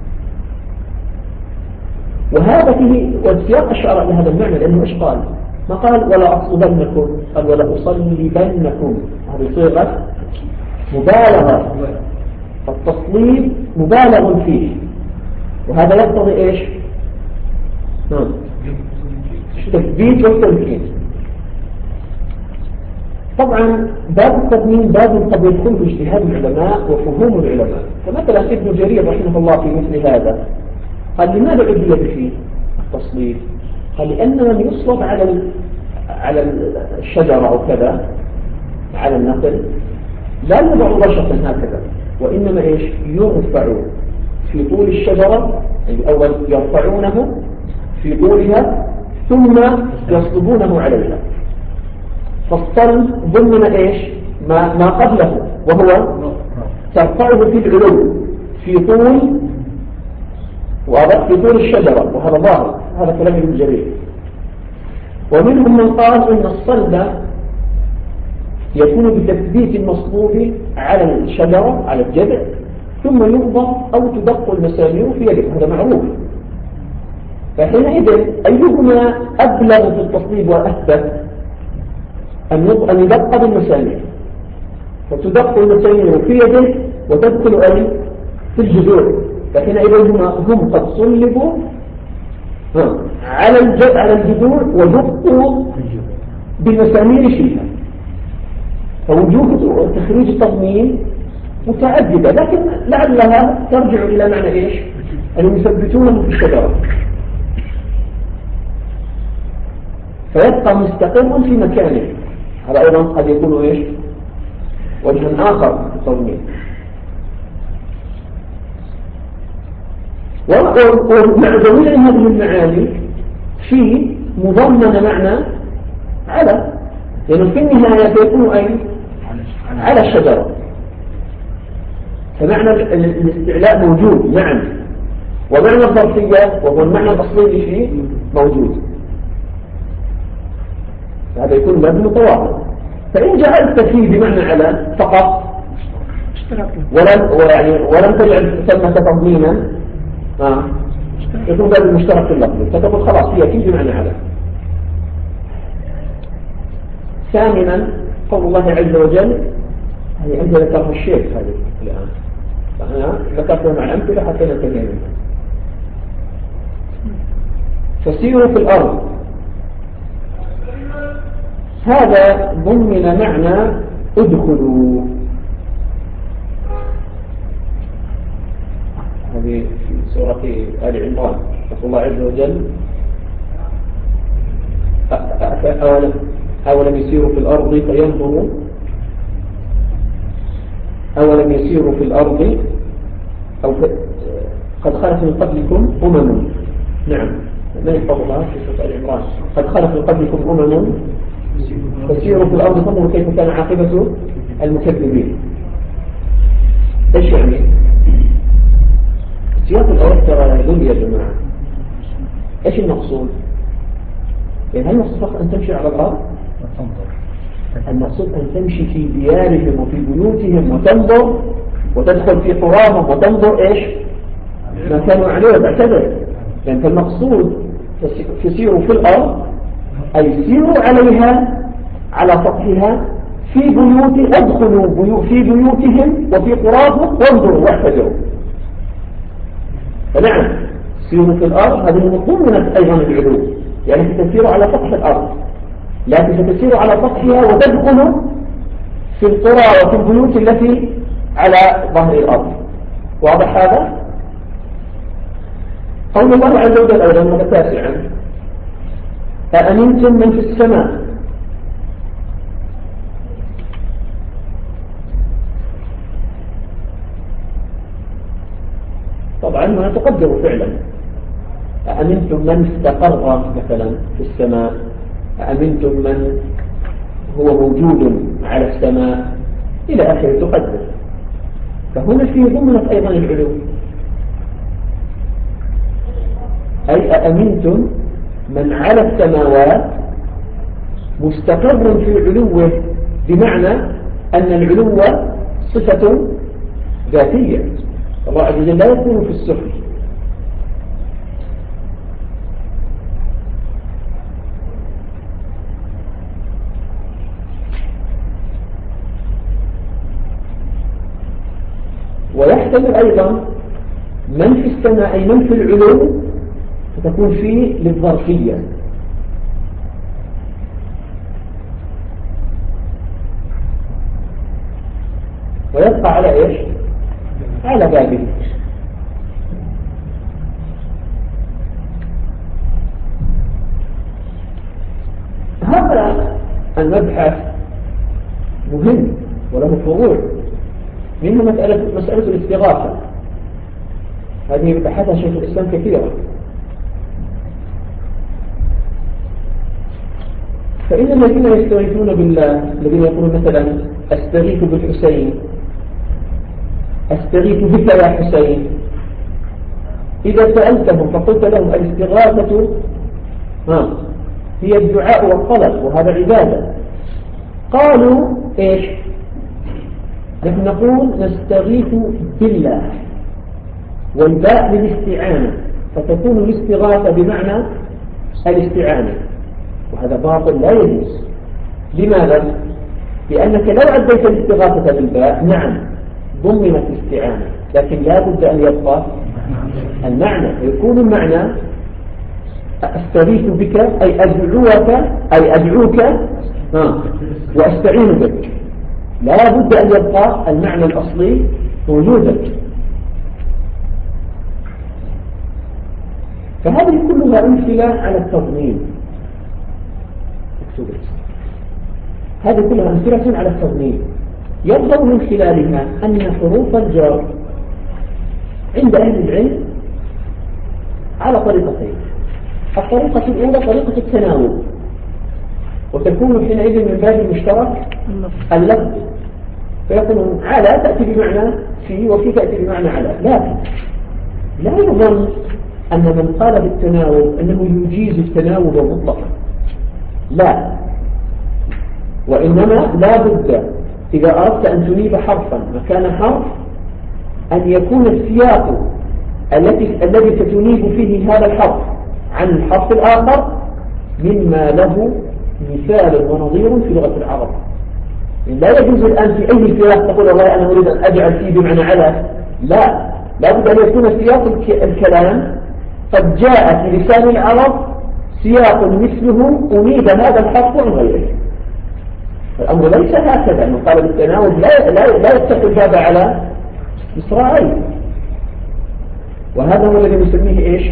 وهذا فيه والسياق أشار لهذا المعنى لأنه إيش قال؟ ما قال ولا أصلبنكم، قال ولا أصلبنكم. هذه صيغة مبالغة، التصليب مبالغ فيه، وهذا يقتضي إيش؟ تثبيت والتمكين. طبعا باب التضمين باب قد يدخل في اجتهاد العلماء وفهوم العلماء. فمثلا ابن جرير رحمه الله في مثل هذا قال لماذا عدي فيه التصليب؟ قال لأن من يصلب على الشجرة أو كذا على النخل لا يوضع بشرة هكذا، وإنما إيش يرفع في طول الشجرة، يعني أول يرفعونه في طولها ثم يصلبونه عليها. فالصلب ضمن إيش ما قبله، وهو ترفعه في العلو في طول الشجرة، وهذا ظاهر، هذا كلام ابن جرير. ومنهم من قال إن الصلب يكون بتثبيت المصلوب على الشجرة على الجذع ثم يوضع أو تدق المسامير في يده، هذا معروف. فحينئذ أيهما أبلغ في التصليب وأثبت؟ أن يدق بالمسامير، فتدق المسامير في يده وتدخل أي في الجذوع، فحينئذ هم قد صلبوا على الجذوع ودقوا بالمسامير فيها. فوجوه تخريج التضمين متعددة، لكن لعلها ترجع إلى معنى إيش؟ أن يثبتونه في الشجرة فيبقى مستقر في مكانه. هذا أيضا قد يكون إيش؟ وجه آخر في التضمين. ومع جميع هذه المعاني في مضمن معنى على، لأنه في النهاية يكون أي على الشجرة، فمعنى الاستعلاء موجود نعم، ومعنى الظرفية وهو المعنى الأصلي فيه موجود، هذا يكون لازم متواضع. فإن جعلت فيه بمعنى على فقط ولم تجعل ثمة تضمينا يكون ذلك المشترك في اللفظ، فتقول خلاص هي فيه بمعنى على. ثامنا قول الله عز وجل هذه أنت ذكرها الشيخ هذه الآن، فأنا ذكرتها مع الأمثلة حتى ننتهي منها. فسيروا في الأرض، هذا ضمن معنى ادخلوا. هذه في سورة آل عمران، يقول الله عز وجل: أولم يسيروا في الأرض فينظروا، أولم يسيروا في الأرض أو قد خلت من قبلكم أمم. نعم، ما يحفظ الله في سورة آل عمران: قد خلت من قبلكم أمم فسيروا في الأرض فانظروا كيف كان عاقبة المكذبين. إيش يعني؟ سياق الآيات ترى يدل يا جماعة. إيش المقصود؟ يعني هل المقصود فقط أن تمشي على الأرض؟ المقصود أن تمشي في ديارهم وفي بيوتهم وتنظر وتدخل في قراهم وتنظر إيش ما كانوا عليه وتعتذر. يعني فالمقصود تسيروا في الأرض أي سيروا عليها على سطحها في بيوت، ادخلوا في بيوتهم وفي قراهم وانظروا واعتذروا. فنعم سيروا في الأرض هذه مضمنة أيضا العلو، يعني ستسيروا على سطح الأرض، لكن ستسيروا على سطحها وتدخلوا في القرى وفي البيوت التي على ظهر الأرض. واضح هذا؟ قول الله عز وجل أيضا تاسعا: أأمنتم من في السماء. طبعا ما تقدر فعلا: أأمنتم من استقر مثلا في السماء، أأمنتم من هو موجود على السماء إلى آخر تقدر. فهنا فيه ضمنة أيضا العلو، أي أأمنتم من على السماوات مستقر في علوه، بمعنى أن العلو صفة ذاتية، الله عز وجل لا يكون في السفل. ويحتمل أيضا من في السماء أي من في العلو فتكون فيه للظرفية، ويبقى على إيش؟ على بابه. هذا المبحث مهم وله فروع، منه مسألة الاستغاثة، هذه بحثها شيخ الإسلام كثيرا. فإن الذين يستغيثون بالله، الذين يقولون مثلا أستغيث بالحسين، أستغيث بك يا حسين، إذا سألتهم فقلت لهم الاستغاثة هي الدعاء والطلب، وهذا عبادة. قالوا إيش؟ نحن نقول نستغيث بالله، والباء للاستعانة، فتكون الاستغاثة بمعنى الاستعانة، وهذا باطل لا يجوز. لماذا؟ لأنك لو أديت الاستغاثة بالباء نعم ضمنت الاستعانة، لكن لا بد أن يبقى المعنى، يكون المعنى أستغيث بك أي أدعوك، أي أدعوك وأستعين بك، لا بد أن يبقى المعنى الأصلي موجودا. فهذه كلها أمثلة على التضمين، هذه كلها أمثلة على التضمين. يظهر من خلالها أن حروف الجر عند أهل العلم على طريقتين. الطريقة الأولى طريقة التناوب، وتكون حينئذ من باب المشترك اللفظ، فيكون على تأتي بمعنى في، وفي تأتي بمعنى على. لكن لا يظن أن من قال بالتناوب أنه يجيز التناوب مطلقا، لا، وإنما لا بد إذا أردت أن تنيب حرفا مكان حرف أن يكون السياق الذي ستنيب فيه هذا الحرف عن الحرف الآخر مما له مثال ونظير في لغة العرب. لا يجوز الآن في أي سياق تقول والله أنا أريد أن أجعل فيه بمعنى على، لا، لابد أن يكون سياق الكلام قد جاء في لسان العرب سياق مثله أميد هذا الحرف عن غيره. الأمر ليس هكذا أنه قال بالتناوب لا يتخذ هذا على مصراعين. وهذا هو الذي نسميه إيش؟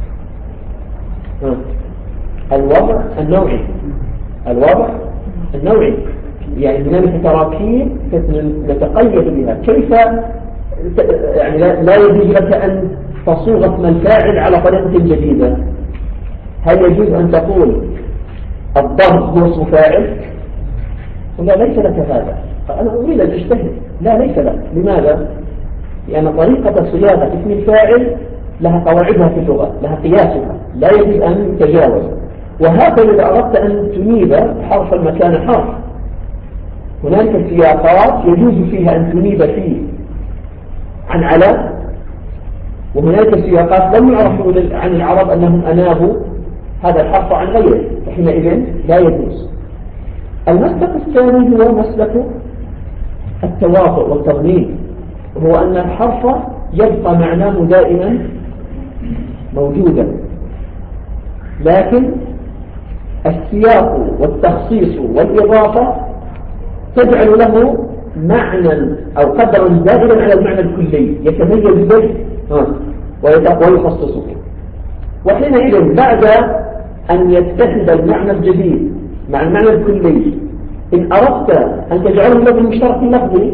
الوضع النوعي. الوضع النوعي يعني هنالك تراكيب نتقيد بها. كيف يعني لا يجوز لك أن تصوغ اسم الفاعل على طريقة جديدة؟ هل يجوز أن تقول الضرب هو اسم فاعل؟ ولا ليس لك هذا. أنا أريد أن أجتهد. لا، ليس لك. لماذا؟ لأن طريقة صياغة اسم الفاعل لها قواعدها في اللغة، لها قياسها، لا يجوز أن يتجاوز. وهكذا إذا أردت أن تنيب حرفا مكان حرف، هناك سياقات يجوز فيها أن تنيب فيه عن على، وهناك سياقات لم يعرف عن العرب أنهم أنابوا هذا الحرف عن غيره، فحينئذ لا يجوز. المسلك الثاني هو مسلك التواطؤ والتضمين، وهو أن الحرف يبقى معناه دائما موجودا، لكن السياق والتخصيص والإضافة تجعل له معنى أو قدرا زائدا على المعنى الكلي يتميز به ويخصصه. وحينئذ بعد أن يتحد المعنى الجديد مع المعنى الكلي، إن أردت أن تجعله لفظ مشترك لفظي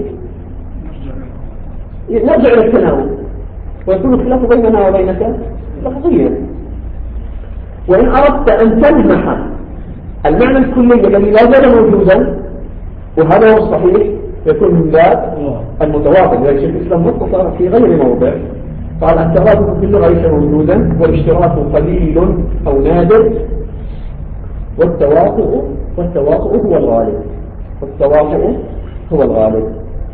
نرجع إلى التناول ويكون الخلاف بيننا وبينك لفظيا. وإن أردت أن تلمح المعنى الكلي الذي لا زال موجودا، وهذا هو الصحيح، يكون من باب المتواضع. لذلك الشيخ الإسلام مختصر في غير موضع قال التواضع في اللغة ليس موجودا، والاشتراك قليل أو نادر، والتواطؤ هو الغالب. والتواطؤ هو الغالب.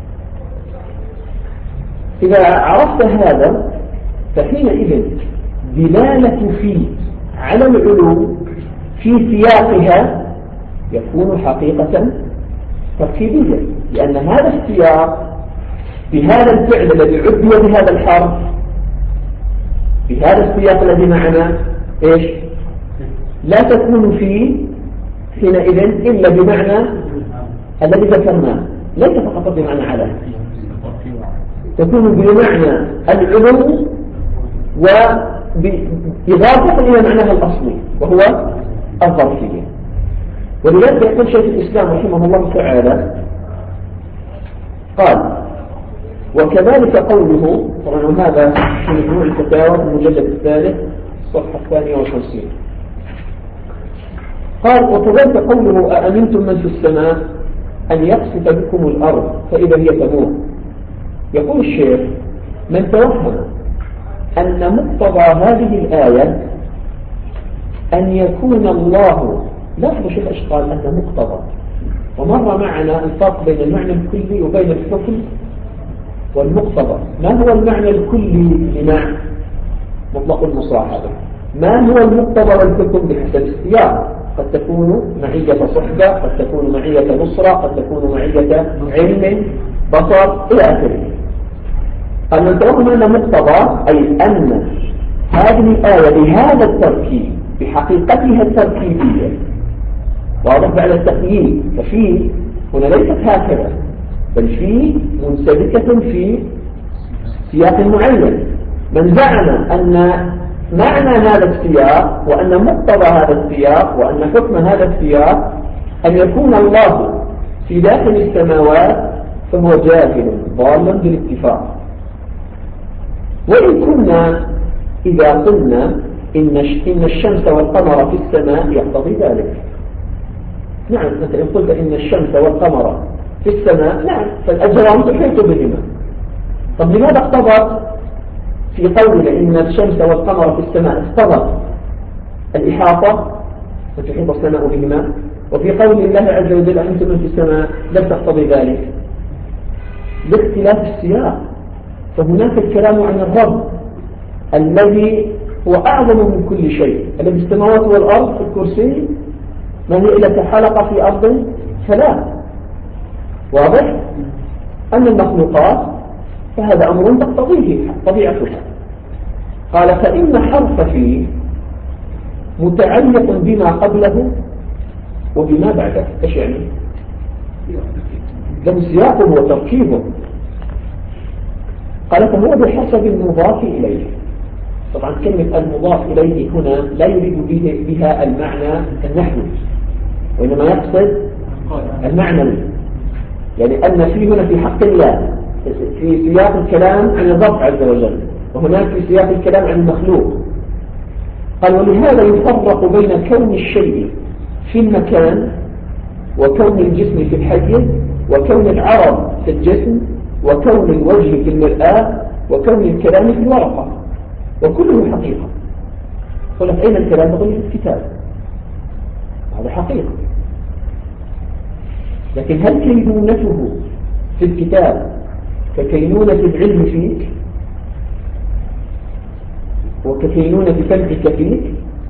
إذا عرفت هذا فحينئذ دلالة في على العلو في سياقها يكون حقيقة تركيبية، لأن هذا السياق بهذا الفعل الذي عدي بهذا الحرف، بهذا السياق الذي معنا إيش؟ لا تكون فيه حينئذ إلا بمعنى الذي ذكرناه، ليس فقط بمعنى على، تكون بمعنى العلو وبإضافة إلى معناها الأصلي وهو الظرفية. ولذلك يقول شيخ الإسلام رحمه الله تعالى قال: وكذلك قوله، طبعا هذا في مجموع الفتاوى في المجلد الثالث الصفحة 52، قال: وكذلك قوله أأمنتم من في السماء أن يخسف بكم الأرض فإذا هي تمور. يقول الشيخ: من توهم أن مقتضى هذه الآية أن يكون الله، لاحظوا شيخ إيش قال أن مقتضى، ومر معنا الفرق بين المعنى الكلي وبين الحكم والمقتضى. ما هو المعنى الكلي لمعنى مطلق المصاحبة؟ ما هو المقتضى والحكم بحسب السياق؟ قد تكون معية صحبة، قد تكون معية نصرة، قد تكون معية علم بصر إلى آخره. قال: من توهم أن مقتضى أي أن هذه الآية بهذا التركيب بحقيقتها التركيبية، واضح بعد التقييد، ففي هنا ليست هكذا، بل في منسبكة في سياق معين. من زعم أن معنى هذا السياق وأن مقتضى هذا السياق وأن حكم هذا السياق أن يكون الله في داخل السماوات فهو جاهل ضال بالاتفاق. وإن كنا إذا قلنا إن الشمس والقمر في السماء يقتضي ذلك، نعم، أنت إن قلت إن الشمس والقمر في السماء، نعم، فالأجرام تحيط بهما. طب لماذا اقتضى في قولنا إن الشمس والقمر في السماء اقتضى الإحاطة وتحيط السماء بهما، وفي قول الله عز وجل أنتم من في السماء لم تقتضي ذلك؟ لاختلاف السياق. فهناك الكلام عن الرب الذي هو أعظم من كل شيء، الذي السماوات والأرض، الكرسي ما هي إلا كحلقة في أرض فلا. واضح؟ أن المخلوقات فهذا أمر تقتضيه طبيعتها. قال فإن حرف في متعلق بما قبله وبما بعده. إيش يعني؟ له سياقه وتركيبه. قال فهو بحسب المضاف إليه. طبعا كلمة المضاف إليه هنا لا يريد بها المعنى النحوي، وإنما يقصد المعنوي. يعني أن في هنا في حق الله في سياق الكلام عن الرب عز وجل، وهناك في سياق الكلام عن المخلوق. قال ولهذا يفرق بين كون الشيء في المكان وكون الجسم في الحيز، وكون العرض في الجسم، وكون الوجه في المرآة، وكون الكلام في الورقة، وكله حقيقة. قلت أين الكلام؟ تقول في الكتاب، هذا حقيقة. لكن هل كينونته في الكتاب ككينونة العلم فيك وككينونة سمعك فيك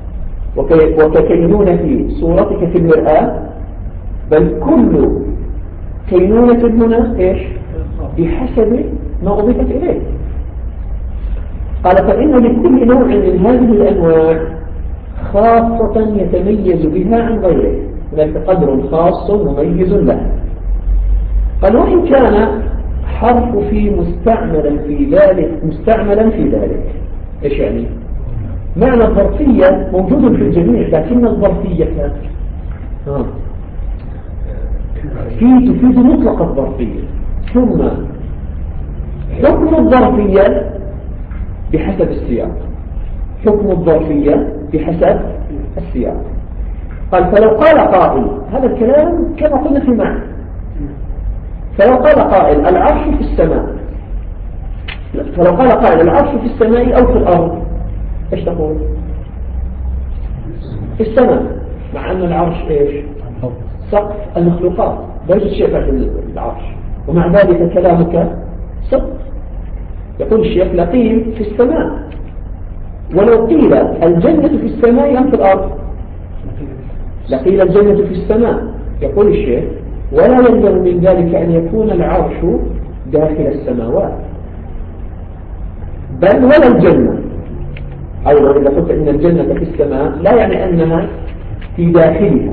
وككينونة صورتك في المرآة؟ بل كل كينونة هنا إيش؟ بحسب ما أضيفت إليه. قال فإن لكل نوع من هذه الأنواع خاصة يتميز بها عن غيره، هناك قدر خاص مميز له. قال وإن كان حرف في مستعملا في ذلك. إيش يعني؟ معنى الظرفية موجود في الجميع، لكن الظرفية تفيد مطلق الظرفية. ثم حكم الظرفية بحسب السياق. حكم الظرفية بحسب السياق. قال فلو قال قائل، هذا الكلام كما قلنا في معنى، فلو قال قائل العرش في السماء، فلو قال قائل العرش في السماء أو في الأرض، إيش تقول؟ في السماء، مع أن العرش إيش؟ سقف المخلوقات، لا يوجد شيء بعد العرش، ومع ذلك كلامك سقف. يقول الشيخ لقيل في السماء. ولو قيل الجنة في السماء أم في الأرض؟ لقيل الجنة في السماء. يقول الشيخ ولا يلزم من ذلك أن يكون العرش داخل السماوات، بل ولا الجنة. أيضا إذا قلت إن الجنة في السماء لا يعني أنها في داخلها.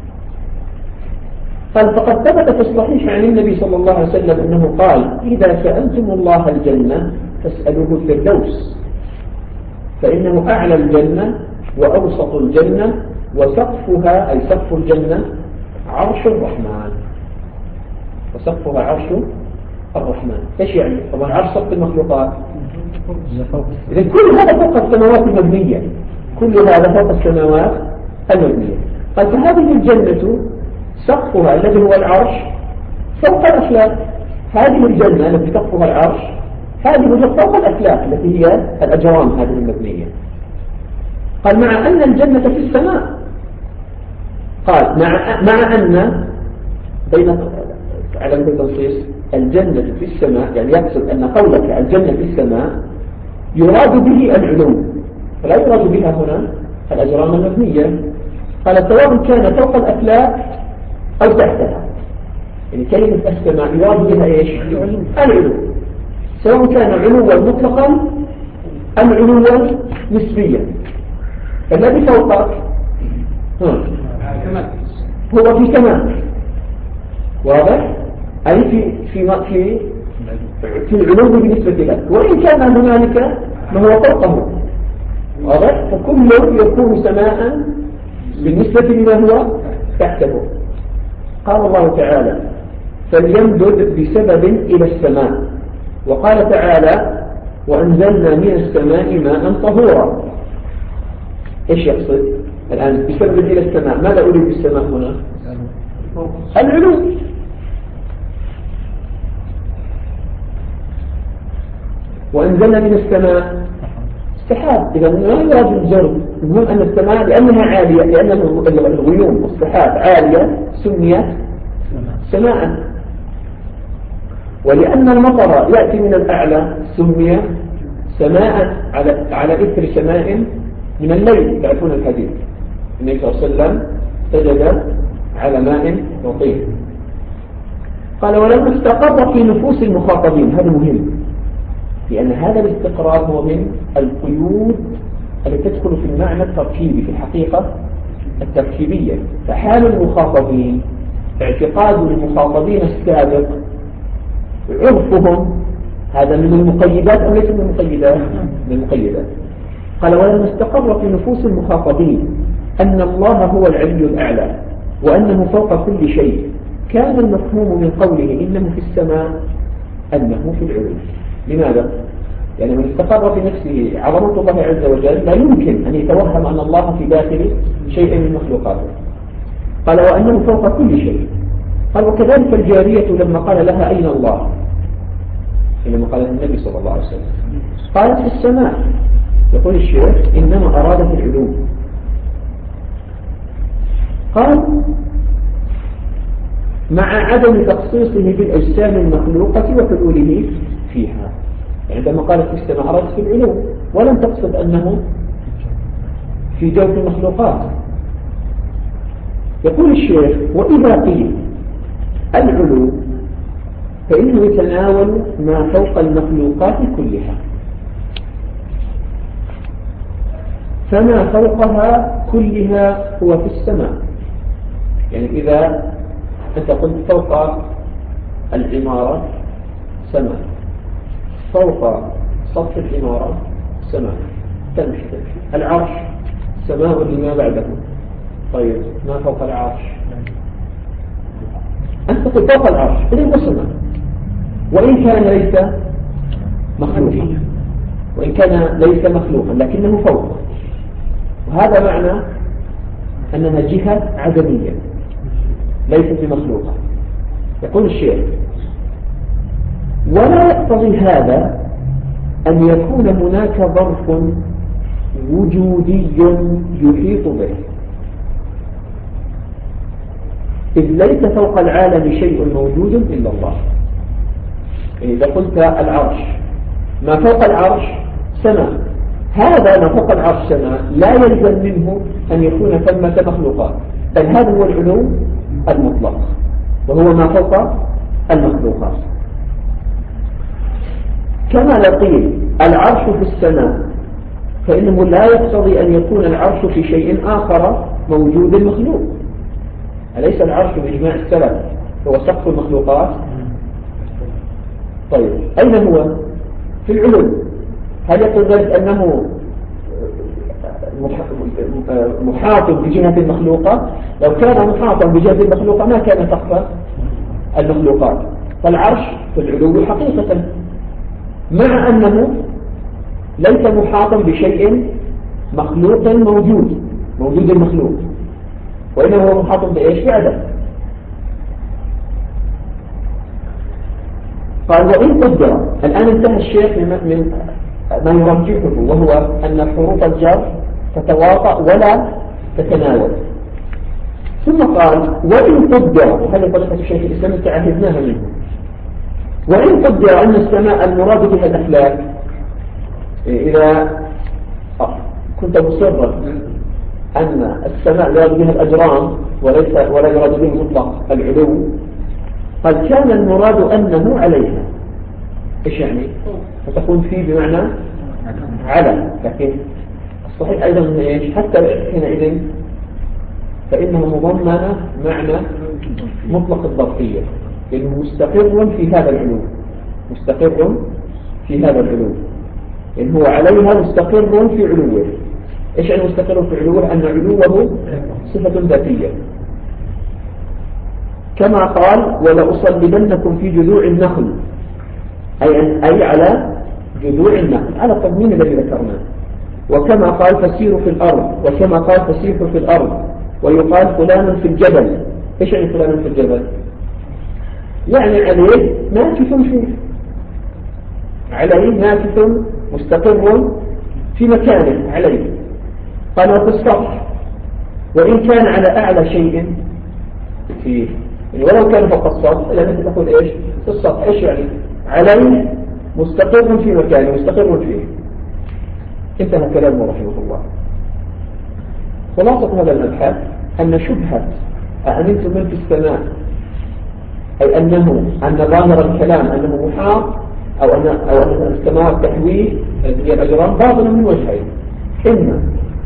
قال فقد ثبت في الصحيح عن النبي صلى الله عليه وسلم أنه قال إذا سألتم الله الجنة فاسألوه الفردوس، فإنه أعلى الجنة وأوسط الجنة وسقفها، أي سقف الجنة، عرش الرحمن. وسقفها عرش الرحمن. إيش يعني؟ طبعا عرش سقف المخلوقات. إذا كل هذا فوق السماوات المبنية، كل هذا فوق السماوات المبنية. قال فهذه الجنة سقفها الذي هو العرش فوق الأفلاك. هذه الجنة التي سقفها العرش هذه فوق الأفلاك التي هي الأجرام هذه المبنية. قال مع أن الجنة في السماء. قال مع أن بين علامة التنصيص الجنة في السماء، يعني يقصد أن قولك الجنة في السماء يراد به العلو، فلا يراد بها هنا الأجرام المبنية. قال سواء كان فوق الأفلاك أو تحتها، يعني كلمة السماء يراد بها إيش؟ العلو، سواء كان علوا مطلقا أم علوا نسبيا. الذي فوقك هو في كمال، واضح؟ أي في العلو بالنسبة لك، وإن كان هنالك ما هو فوقه، واضح؟ فكل يكون سماء بالنسبة لما هو تحته. قال الله تعالى فليمدد بسبب إلى السماء، وقال تعالى وأنزلنا من السماء ماء طهورا. إيش يقصد الآن بسبب إلى السماء؟ ماذا أريد بالسماء هنا؟ العلو. وأنزلنا من السماء سحاب. إذا ما يراد الجرد، المهم أن السماء لأنها عالية، لأن الغيوم والسحاب عالية سميت سماء، ولأن المطر يأتي من الأعلى سمي سماء على إثر سماء من الليل. تعرفون الحديث النبي صلى الله عليه وسلم سجد على ماء وطين. قال ولما استقر في نفوس المخاطبين، هذا مهم، لأن هذا الاستقرار هو من القيود التي تدخل في المعنى التركيبي، في الحقيقة التركيبية. فحال المخاطبين، اعتقاد المخاطبين السابق، عرفهم، هذا من المقيدات أو ليس من المقيدات؟ من المقيدات. قال ولما استقر في نفوس المخاطبين أن الله هو العلي الأعلى وأنه فوق كل شيء، كان المفهوم من قوله إنه في السماء أنه في العلو. لماذا؟ يعني من استقر في نفسه عظمة الله عز وجل لا يمكن أن يتوهم أن الله في داخل شيء من مخلوقاته. قال وأنه فوق كل شيء. قال وكذلك الجارية لما قال لها أين الله، لما قال النبي صلى الله عليه وسلم، قالت في السماء. يقول الشيخ إنما أراد في العلو. قال مع عدم تخصيصه بالأجسام المخلوقة وحلوله فيها. عندما قالت في السماء أرادت في العلو، ولم تقصد أنه في جوف المخلوقات. يقول الشيخ وإذا قيل العلو فإنه يتناول ما فوق المخلوقات كلها، فما فوقها كلها هو في السماء. يعني إذا أنت قلت فوق العمارة سماء، فوق سطح العمارة سماء، تمشي العرش سماء لما بعده. طيب ما فوق العرش؟ أنت قلت فوق العرش إذن هو سماء، وإن كان ليس مخلوقا، وإن كان ليس مخلوقا لكنه فوق. وهذا معنى أنها جهة عدمية ليست بمخلوقة. يقول الشيخ ولا يقتضي هذا أن يكون هناك ظرف وجودي يحيط به، إذ ليس فوق العالم شيء موجود إلا الله. إذا قلت العرش، ما فوق العرش سماء، هذا ما فوق العرش سماء لا يلزم منه أن يكون ثمة مخلوقات، بل هذا هو العلو المطلق وهو ما فوق المخلوقات. كما لو قيل العرش في السماء فإنه لا يقتضي أن يكون العرش في شيء آخر موجود مخلوق. أليس العرش بإجماع السلف هو سقف المخلوقات؟ طيب أين هو؟ في العلو. هل يقول ذلك أنه محاط بجهة المخلوقة؟ لو كان محاطا بجهة المخلوقة ما كان سقف المخلوقات. فالعرش في العلو حقيقة، مع أنه ليس محاطا بشيء مخلوق موجود المخلوق، وإنه هو محاط بإيش؟ بعدم. قال وإن قدر، الآن انتهى الشيخ من ما يرجحه، وهو أن حروف الجر تتواطأ ولا تتناول. ثم قال وإن قدر، وهذه طريقة الشيخ الإسلام تعهدناها منه، وإن قدر أن السماء المراد بها الأفلاك، إذا كنت مصرا أن السماء يراد بها الأجرام ولا يراد به مطلق العلو، قد كان المراد أنه عليها. إيش يعني؟ فتكون فيه بمعنى على، لكن الصحيح أيضا من إيش؟ حتى حينئذ فإنه مضمن معنى مطلق الظرفية، لأنه مستقر في هذا العلو، مستقر في هذا العلو، إن هو عليها مستقر في علوه. إيش يعني مستقر في علوه؟ أن علوه صفة ذاتية، كما قال ولأصلبنكم في جذوع النخل، أي على جذوع النخل، على التضمين الذي ذكرناه. وكما قال فسيروا في الأرض، وكما قال فسيحوا في الأرض، ويقال فلان في الجبل. إيش يعني فلان في الجبل؟ يعني عليه ناكث فيه، عليه ناكث مستقر في مكانه عليه. قال وفي السطح، وإن كان على أعلى شيء فيه، ولو كان فوق السطح لأنك تقول إيش؟ في السطح. إيش يعني؟ عليه مستقر في مكانه، مستقر فيه. انتهى كلامه رحمه الله. خلاصة هذا المبحث أن شبهة أأمنتم من في السماء أي أن ظاهر الكلام أنه محاط أو أن السماوات تحويه هي الأجرام باطنة من وجهين. إما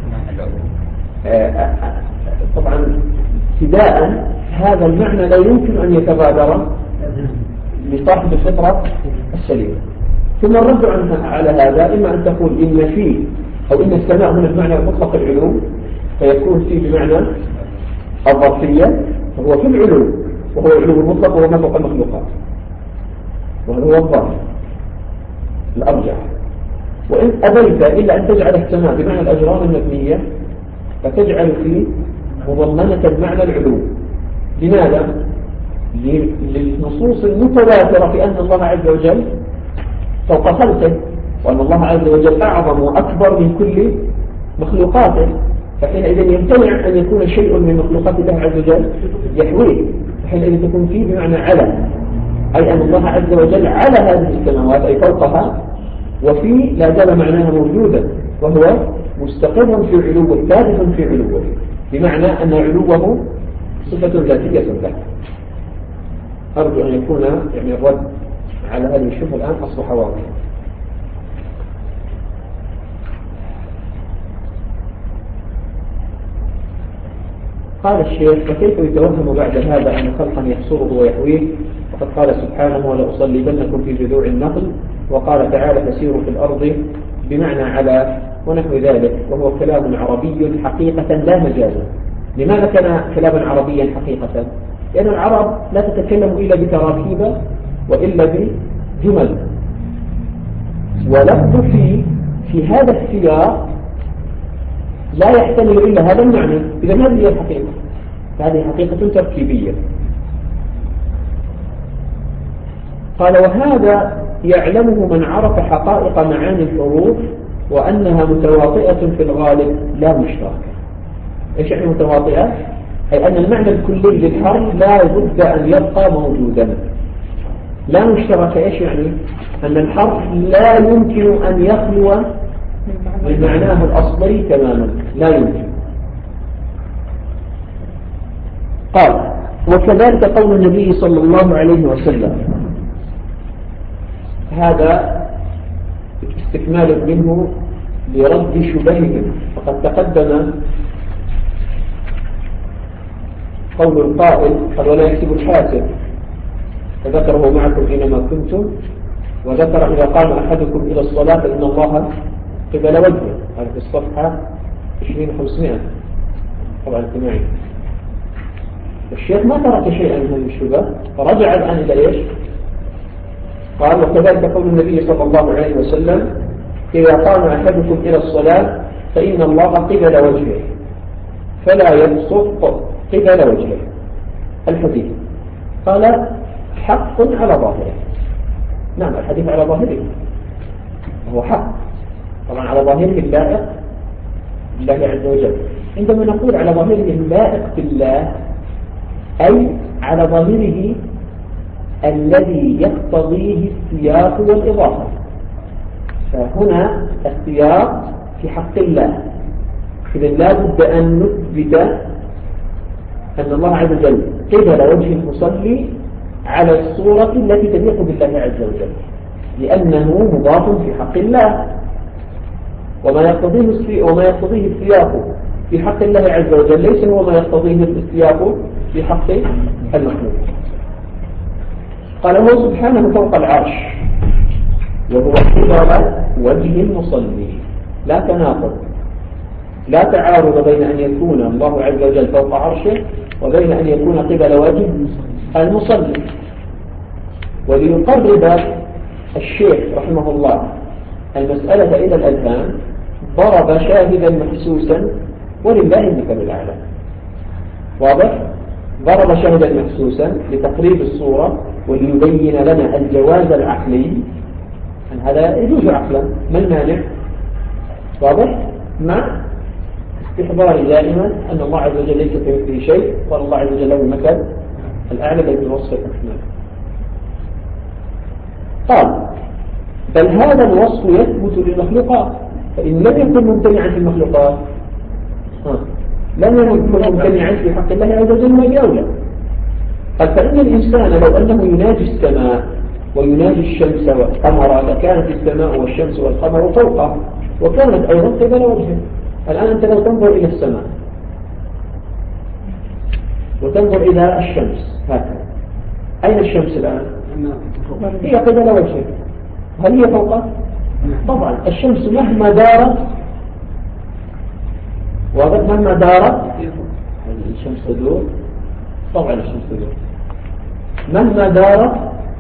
طبعا ابتداء هذا المعنى لا يمكن أن يتبادر لصاحب الفطرة السليمة. ثم الرد على هذا إما أن تقول إن فيه أو إن السماء هنا بمعنى مطلق العلوم، فيكون فيه بمعنى الظرفية، فهو في العلوم وهو العلوم المطلق وهو ما فوق المخلوقات، وهذا هو الظاهر الأرجح. وإن أبيت إلا أن تجعل السماء بمعنى الأجرام المبنية فتجعل فيه مضمنة معنى العلوم. لماذا؟ للنصوص المتواترة في أن الله عز وجل فوق خلقه، وأن الله عز وجل أعظم وأكبر من كل مخلوقاته، فحينئذ يمتنع أن يكون شيء من مخلوقات الله عز وجل يحويه، فحينئذ تكون فيه بمعنى على، أي أن الله عز وجل على هذه السماوات أي فوقها، وفي لا زال معناها موجودا وهو مستقر في علوه ثابت في علوه، بمعنى أن علوه صفة ذاتية له. أرجو أن يكون يعني الرد على هذه الشبهة الآن أصبح واضحا. قال الشيخ: فكيف يتوهم بعد هذا أن خلقا يحصره ويحويه؟ وقد قال سبحانه: ولأصلبنكم في جذوع النخل، وقال تعالى: فسيروا في الأرض بمعنى على، ونحو ذلك، وهو كلام عربي حقيقة لا مجازا. لماذا كان كلاما عربيا حقيقة؟ لأن العرب لا تتكلم إلا بتراكيب وإلا بجمل، ولفظ في هذا السياق لا يحتمل إلا هذا المعنى. إذا هذه هي الحقيقة، هذه حقيقة تركيبية. قال: وهذا يعلمه من عرف حقائق معاني الحروف وأنها متواطئة في الغالب لا مشتركة. إيش يعني متواطئة؟ أي أن المعنى الكلي للحرف لا بد أن يبقى موجودا. لا مشتركة إيش يعني؟ أن الحرف لا يمكن أن يخلو من معناه الأصلي تماما، لا يمكن. قال: وكذلك قول النبي صلى الله عليه وسلم، هذا استكمال منه لرد شبههم. فقد تقدم قول القائل: قال: ولا يكسب الحاسب، فذكره معكم حينما كنتم، وذكر: إذا قام أحدكم إلى الصلاة فإن الله قبل وجهه. هذا في الصفحة 2500 طبعا اجتماعي. الشيخ ما ترك شيئا من هذه الشبهة، فرجع الآن إلى إيش؟ قال: وكذلك قول النبي صلى الله عليه وسلم: إذا قام أحدكم إلى الصلاة فإن الله قبل وجهه فلا يبصق قبل وجهه. الحديث قال: حق على ظاهره. نعم، الحديث على ظاهره هو حق، طبعا على ظاهره اللائق بالله عز وجل. عندما نقول على ظاهره اللائق بالله، أي على ظاهره الذي يقتضيه السياق والإضافة. فهنا السياق في حق الله، إذا لا بد أن نثبت أن الله عز وجل قبل وجه المصلي على الصورة التي تليق بالله عز وجل، لأنه مضاف في حق الله، وما يقتضيه السياق في حق الله عز وجل ليس هو ما يقتضيه السياق في حق المخلوق. قال: هو سبحانه فوق العرش، وهو قبل وجه المصلي. لا تناقض، لا تعارض بين أن يكون الله عز وجل فوق عرشه وبين أن يكون قبل وجه المصلي. وليقرب الشيخ رحمه الله المسألة إلى الأذهان ضرب شاهدا محسوسا، ولله المثل الأعلى. واضح؟ ضرب شاهدا محسوسا لتقريب الصورة وليبين لنا الجواز العقلي، أن هذا يجوز عقلا، ما المانع؟ واضح؟ مع استحضار دائما أن الله عز وجل ليس كمثله شيء، وأن الله عز وجل له المثل الأعلى بل بالوصف الأكمل. قال: بل هذا الوصف يثبت للمخلوقات، فإن لم يكن ممتنعا في المخلوقات لم يكن ممتنعا في حق الله عز وجل ما بأولى. قال فإن الإنسان لو أنه يناجي السماء ويناجي الشمس والقمر لكانت السماء والشمس والقمر فوقه وكانت أيضا قبل وجهه. الآن أنت لو تنظر إلى السماء وتنظر إلى الشمس هكذا، أين الشمس الآن؟ هي قبل وجهك، هل هي فوقه؟ طبعا الشمس مهما دارت مهما دارت الشمس تدور، طبعا الشمس تدور مهما دارت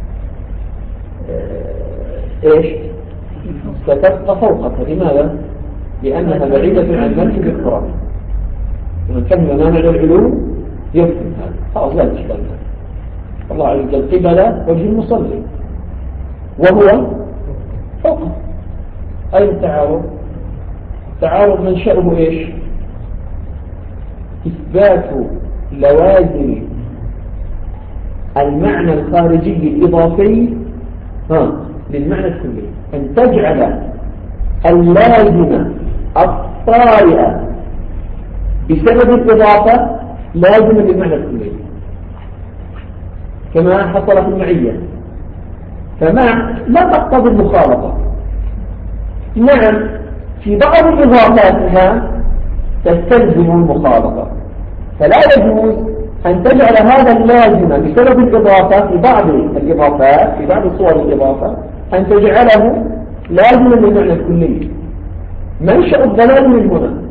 ايش؟ ستبقى فوقك. لماذا؟ لأنها بعيدة عن مركب الكرة. ومن فهم ما معنى العلو يفهم هذا، خلاص لا تشتغل. الله عز وجل قبل وجه المصلي وهو فوقه. أين التعارض؟ التعارض منشأه ايش؟ إثبات لوازم المعنى الخارجي الإضافي للمعنى الكلي، أن تجعل اللازمة الطارئة بسبب الإضافة لازما للمعنى الكلي كما حصل في المعية. فمع لا تقتضي المخالطة. نعم في بعض الإضافاتها تستلزم المخالطة، فلا يجوز أن تجعل هذا اللازم بسبب الإضافة في بعض الإضافات في بعض صور الإضافة أن تجعله لازما للمعنى الكلي. منشأ الضلال من هنا.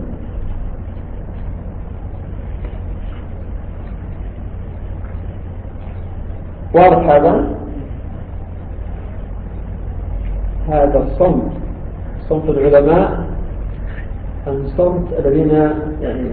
واضح هذا الصمت صمت العلماء أم صمت الذين يعني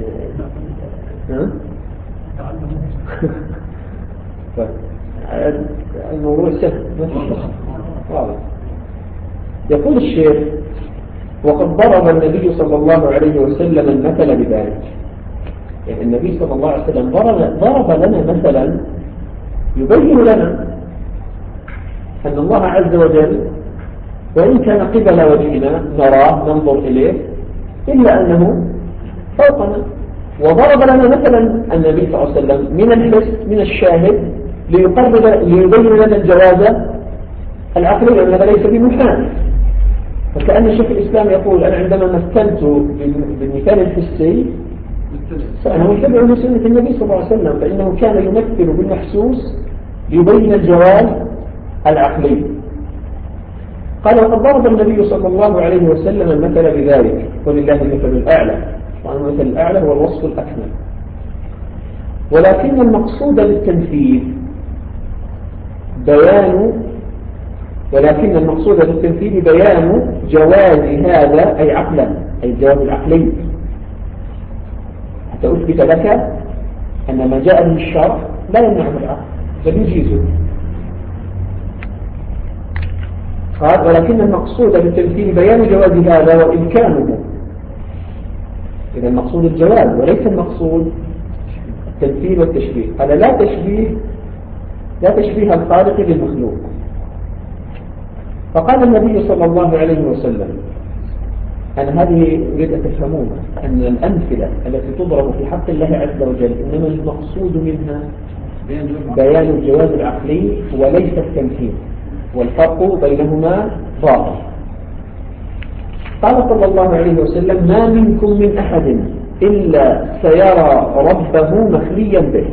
الموضوع سهل واضح. يقول الشيخ وقد ضرب النبي صلى الله عليه وسلم المثل بذلك. يعني النبي صلى الله عليه وسلم ضرب لنا مثلا يبين لنا أن الله عز وجل وإن كان قبل وجهنا نراه ننظر إليه إلا أنه فوقنا. وضرب لنا مثلا النبي صلى الله عليه وسلم من الحس من الشاهد ليبين لنا الجواز العقلي أنه ليس بمحال. فكأن شيخ الإسلام يقول أنا عندما مثلت بالمثال الحسي فأنا متبع لسنة النبي صلى الله عليه وسلم، فإنه كان يمثل بالمحسوس ليبين الجواز العقلي. قال وقد ضرب النبي صلى الله عليه وسلم المثل بذلك ولله المثل الأعلى. طبعا المثل الأعلى هو الوصف الأكمل. ولكن المقصود بالتنفيذ بيان جواز هذا أي عقلا، أي الجواز العقلي، حتى أثبت لك أن ما جاء من الشرع لا يمنع العقل بل يجيزه. قال ولكن المقصود بالتمثيل بيان جواز هذا وإمكانه. إذا المقصود الجواز وليس المقصود التمثيل والتشبيه. هذا لا تشبيه الخالق بالمخلوق. فقال النبي صلى الله عليه وسلم أن هذه أريد أن تفهمونها أن الأمثلة التي تضرب في حق الله عز وجل إنما المقصود منها بيان الجواز العقلي وليس التمثيل، والفرق بينهما ظاهر. قال صلى الله عليه وسلم ما منكم من أحد إلا سيرى ربه مخليا به.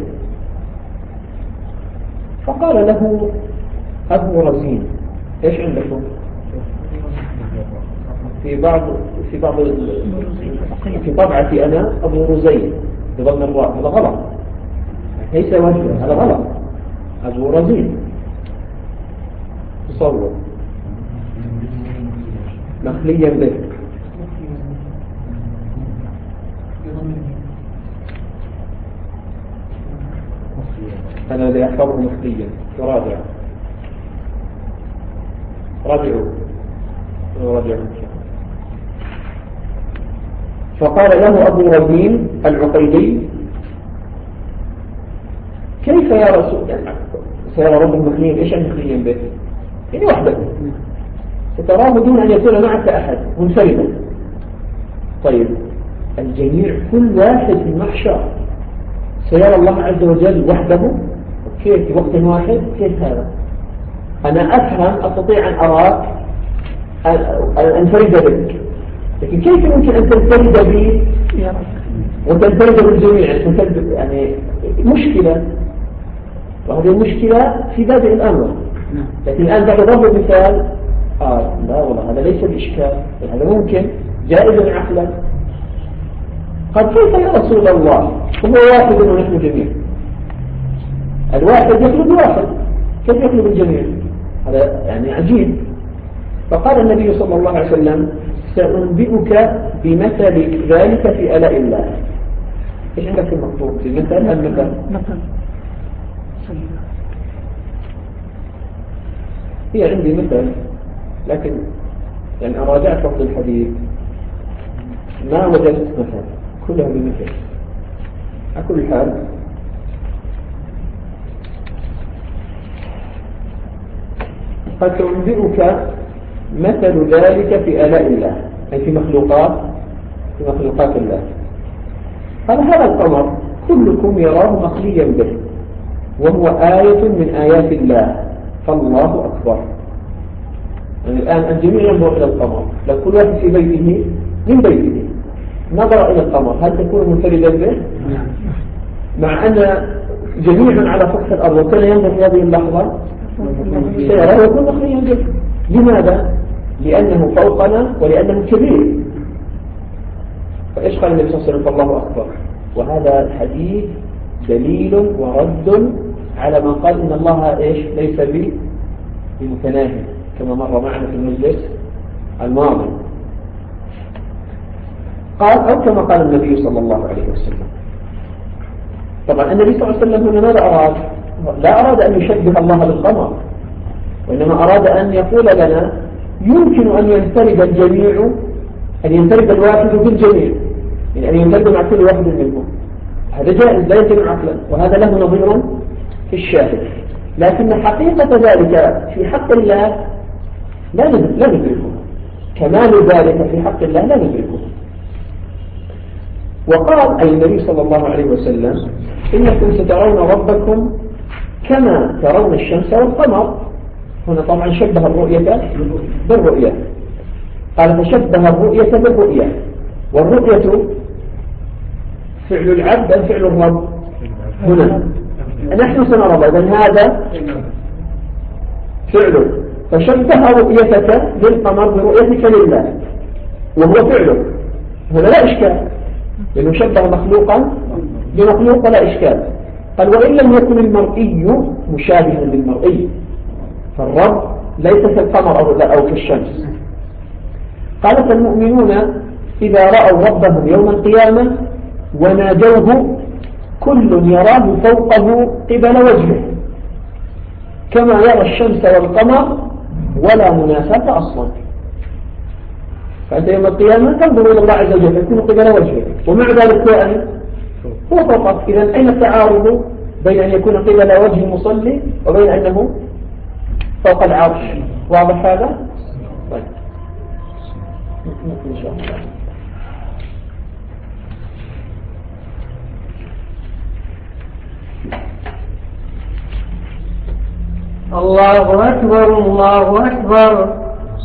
فقال له أبو رزين إيش عندكم؟ في طبعتي أنا أبو رزين بضم الراء، هذا غلط ليس وجه، هذا غلط. أبو رزين تصور مخليا به. أنا الذي أحفظه مخليا. راجعوا. فقال له أبو رزين العقيلي كيف يا رسول الله سيرى رب المخليين؟ إيش المخليين به؟ يعني وحده ستراه دون أن يكون معك أحد منفردا. طيب الجميع كل واحد في المحشر سيرى الله عز وجل وحده، كيف في وقت واحد؟ كيف هذا؟ أنا أفهم، أستطيع أن أراك، أن أنفرد بك، لكن كيف يمكن أن تنفرد بي وتنفرد بالجميع؟ يعني مشكلة، وهذه المشكلة في بادئ الأمر. لكن الآن بعد ضرب مثال لا والله هذا ليس بإشكال، هذا ممكن جائز عقلا. قال كيف يا رسول الله هو واحد ونحن جميع؟ الواحد يخلق واحد، كيف يخلق الجميع؟ هذا يعني عجيب. فقال النبي صلى الله عليه وسلم سأنبئك بمثل ذلك في آلاء الله. إيش عندك في المطلوب في مثل المثل؟ هي عندي مثل، لكن يعني أراجعت لفظ الحديث ما وجدت مثل، كلها بمثل. على كل حال قد سأنبئك مثل ذلك في آلاء الله، أي في مخلوقات الله. قال هذا القمر كلكم يراه مخليا به، وهو آية من آيات الله، فالله أكبر. يعني الآن الجميع ينظر إلى القمر، لو كل واحد في بيته من بيته نظر إلى القمر هل تكون منفردا به؟ مع أن جميعا على سطح الأرض وكان ينظر في هذه اللحظة سيراه يكون مخليا به. لماذا؟ لأنه فوقنا ولأنه كبير. فإيش قال النبي صلى الله عليه وسلم؟ فالله أكبر. وهذا الحديث دليل ورد على من قال إن الله إيش ليس بمتناهي، كما مر معنا في المجلس الماضي. قال أو كما قال النبي صلى الله عليه وسلم. طبعا النبي صلى الله عليه وسلم هنا ماذا أراد؟ لا أراد أن يشبه الله بالقمر، وإنما أراد أن يقول لنا يمكن أن ينفرد الجميع، أن ينفرد الواحد بالجميع، يعني أن ينفرد مع كل واحد منهم. هذا جائز لا يمكن عقلا، وهذا له نظير في الشاهد. لكن حقيقة ذلك في حق الله لا ندركه، كمال ذلك في حق الله لا ندركه. وقال أي النبي صلى الله عليه وسلم إنكم سترون ربكم كما ترون الشمس والقمر. هنا طبعا شبه الرؤية بالرؤية، قال فشبه الرؤية بالرؤية. والرؤية فعل العبد أم فعل الرب؟ هنا نحن سنرى، إذن هذا فعله. فشبه رؤيتك للقمر برؤيتك لله، وهو فعله. هنا لا إشكال، لأنه شبه مخلوقا بمخلوق لا إشكال. قال وإن لم يكن المرئي مشابها للمرئي، فالرب ليس كالقمر أو كالشمس. قال فالمؤمنون إذا رأوا ربهم يوم القيامة وناجوه كل يراه فوقه قبل وجهه كما يرى الشمس والقمر ولا منافاة أصلا. فأنت يوم القيامة تنظر إلى الله عز وجل يكون قبل وجهه، ومع ذلك هو فوقه. إذن أين التعارض بين أن يكون قبل وجه المصلي وبين أنه فوق العرش؟ واضح هذا؟ طيب إن شاء الله. الله أكبر الله أكبر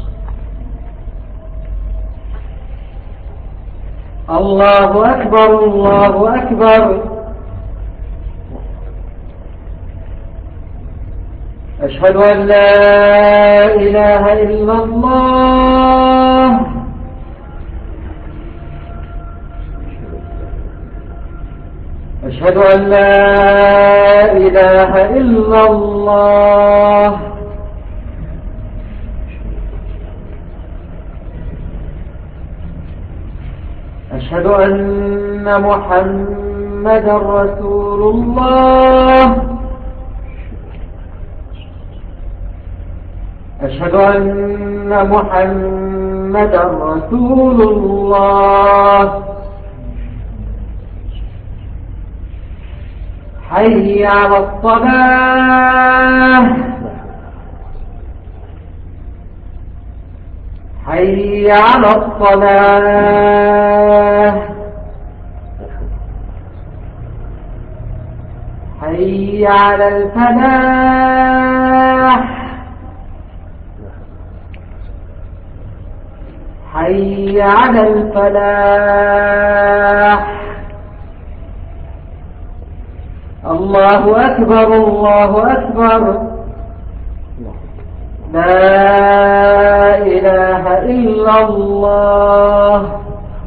الله أكبر الله أكبر. أشهد أن لا إله إلا الله. أشهد أن لا إله إلا الله. أشهد أن محمدا رسول الله. أشهد أن محمدا رسول الله. حي على الصلاة. حي على الصلاة. حي حي على الفلاح حي على الفلاح. الله أكبر الله أكبر لا إله إلا الله.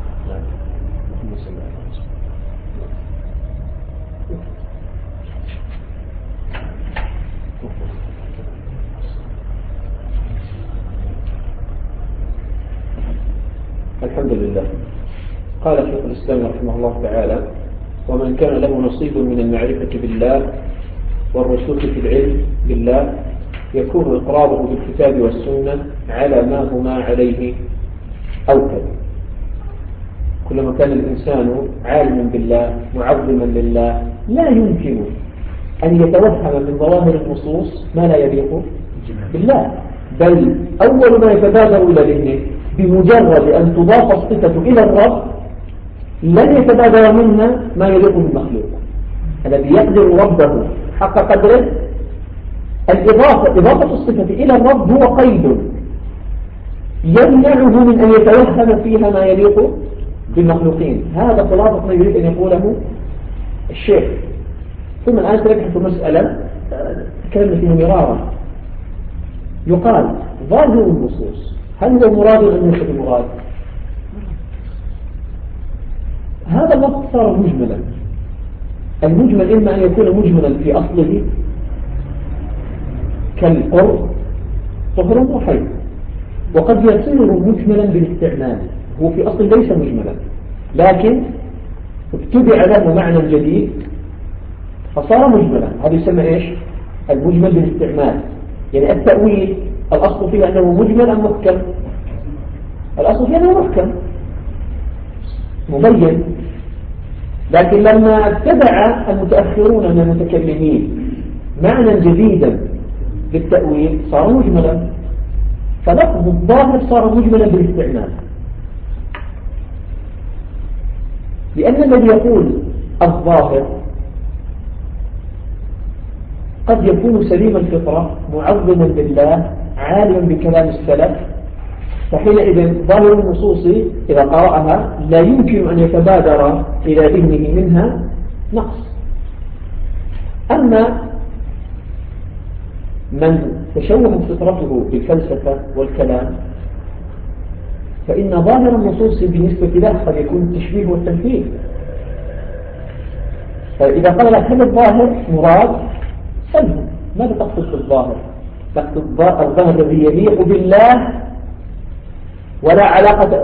الحمد لله. قال شيخ الإسلام رحمه الله تعالى: ومن كان له نصيب من المعرفة بالله والرسوخ في العلم بالله يكون إقراره بالكتاب والسنة على ما هما عليه أوكد. كلما كان الإنسان عالما بالله معظما لله لا يمكن أن يتوهم من ظواهر النصوص ما لا يليق بالله، بل أول ما يتبادر إلى ذهنه بمجرد أن تضاف الصفة إلى الرب لن يتبادر منها ما يليق بالمخلوق. الذي يقدر ربه حق قدره إضافة الصفة إلى الرب هو قيد يمنعه من أن يتوهم فيها ما يليق بالمخلوقين. هذا خلاصة ما يريد أن يقوله الشيخ. ثم الآن سنبحث مسألة تكلمنا فيها مرارا. يقال ظاهر النصوص هل هو مراد أم ليس بمراد؟ هذا اللفظ صار مجملا. المجمل إما أن يكون مجملا في أصله كالقرب طهر وحيض، وقد يصير مجملا بالاستعمال. هو في أصل ليس مجملا لكن اتبع له معنى جديد فصار مجملا. هذا يسمى إيش؟ المجمل بالاستعمال. يعني التأويل الأصل فيه أنه مجمل أم محكم؟ الأصل فيه أنه محكم مبين، لكن لما اتبع المتأخرون من المتكلمين معنى جديدا للتأويل صار مجملا، فلفظ الظاهر صار مجملا بالاستعمال. لأن الذي يقول الظاهر قد يكون سليم الفطرة معظما لله عالما بكلام السلف، فحينئذ ظاهر النصوص إذا قرأها لا يمكن أن يتبادر إلى ذهنه منها نقص. أما من تشوهت فطرته بالفلسفة والكلام فإن ظاهر النصوص بالنسبة له قد يكون التشبيه والتمثيل. فإذا قال لك هذا الظاهر مراد سلم، ماذا تقصد بالظاهر؟ تقصد الظاهر الذي يليق بالله ولا علاقة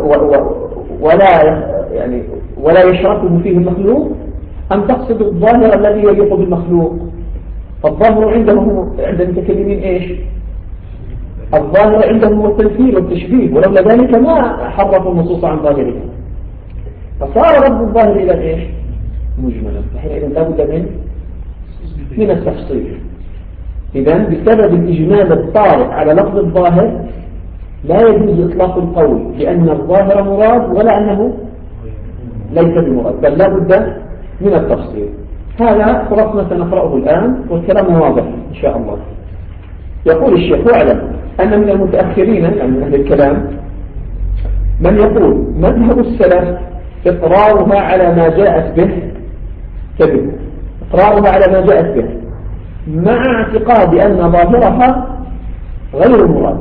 ولا يشركه فيه المخلوق، أم تقصد الظاهر الذي يليق بالمخلوق؟ فالظاهر عندهم عند المتكلمين إيش؟ الظاهر عندهم هو التمثيل والتشبيه، ولولا ذلك ما حرفوا النصوص عن ظاهرها، فصار رد الظاهر إلى إيش؟ مجملا. فحينئذ لا بد من التفصيل. إذن بسبب الإجمال الطارئ على لفظ الظاهر لا يجوز إطلاق القول بأن الظاهر مراد ولا أنه ليس بمراد، بل لا بد من التفصيل. هذا خلاص سنقرأه الآن والكلام واضح إن شاء الله. يقول الشيخ: واعلم أن من المتأخرين يعني من أهل الكلام من يقول مذهب السلف إقرارها على ما جاءت به كذب، إقرارها على ما جاءت به مع اعتقاد أن ظاهرها غير مراد.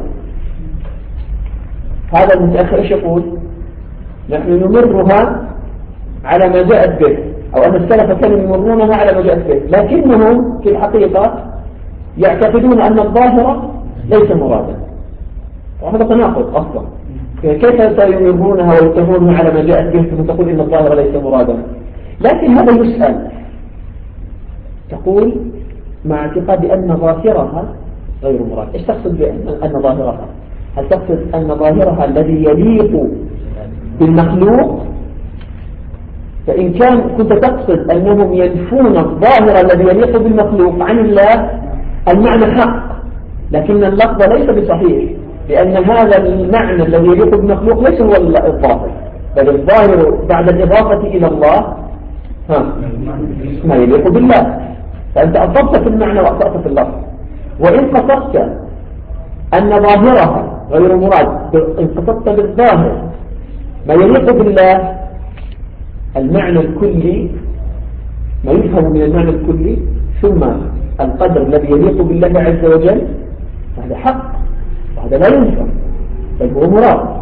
هذا المتأخر ايش يقول؟ نحن نمرها على ما جاءت به، أو أن السلف كانوا يمرونها على ما جاءت به، لكنهم في الحقيقة يعتقدون أن الظاهر ليس مرادا. وهذا تناقض أصلا. كيف يمرونها ويتهمونها على ما جاءت به ثم تقول إن الظاهر ليس مرادا؟ لكن هذا يسأل، تقول مع اعتقاد أن ظاهرها غير مراد. إيش تقصد بأن ظاهرها؟ هل تقصد أن ظاهرها الذي يليق بالمخلوق؟ فإن كنت تقصد أنهم ينفون الظاهر الذي يليق بالمخلوق عن الله، المعنى حق، لكن اللفظ ليس بصحيح، لأن هذا المعنى الذي يليق بالمخلوق ليس هو الظاهر، بل الظاهر بعد الإضافة إلى الله ما يليق بالله. فأنت أصبت في المعنى وأخطأت في اللفظ. وإن قصدت أن ظاهرها غير مراد، إن قصدت بالظاهر ما يليق بالله، المعنى الكلي ما يفهم من المعنى الكلي ثم القدر الذي يليق بالله عز وجل، هذا حق وهذا لا ينفع، بل هو مراد.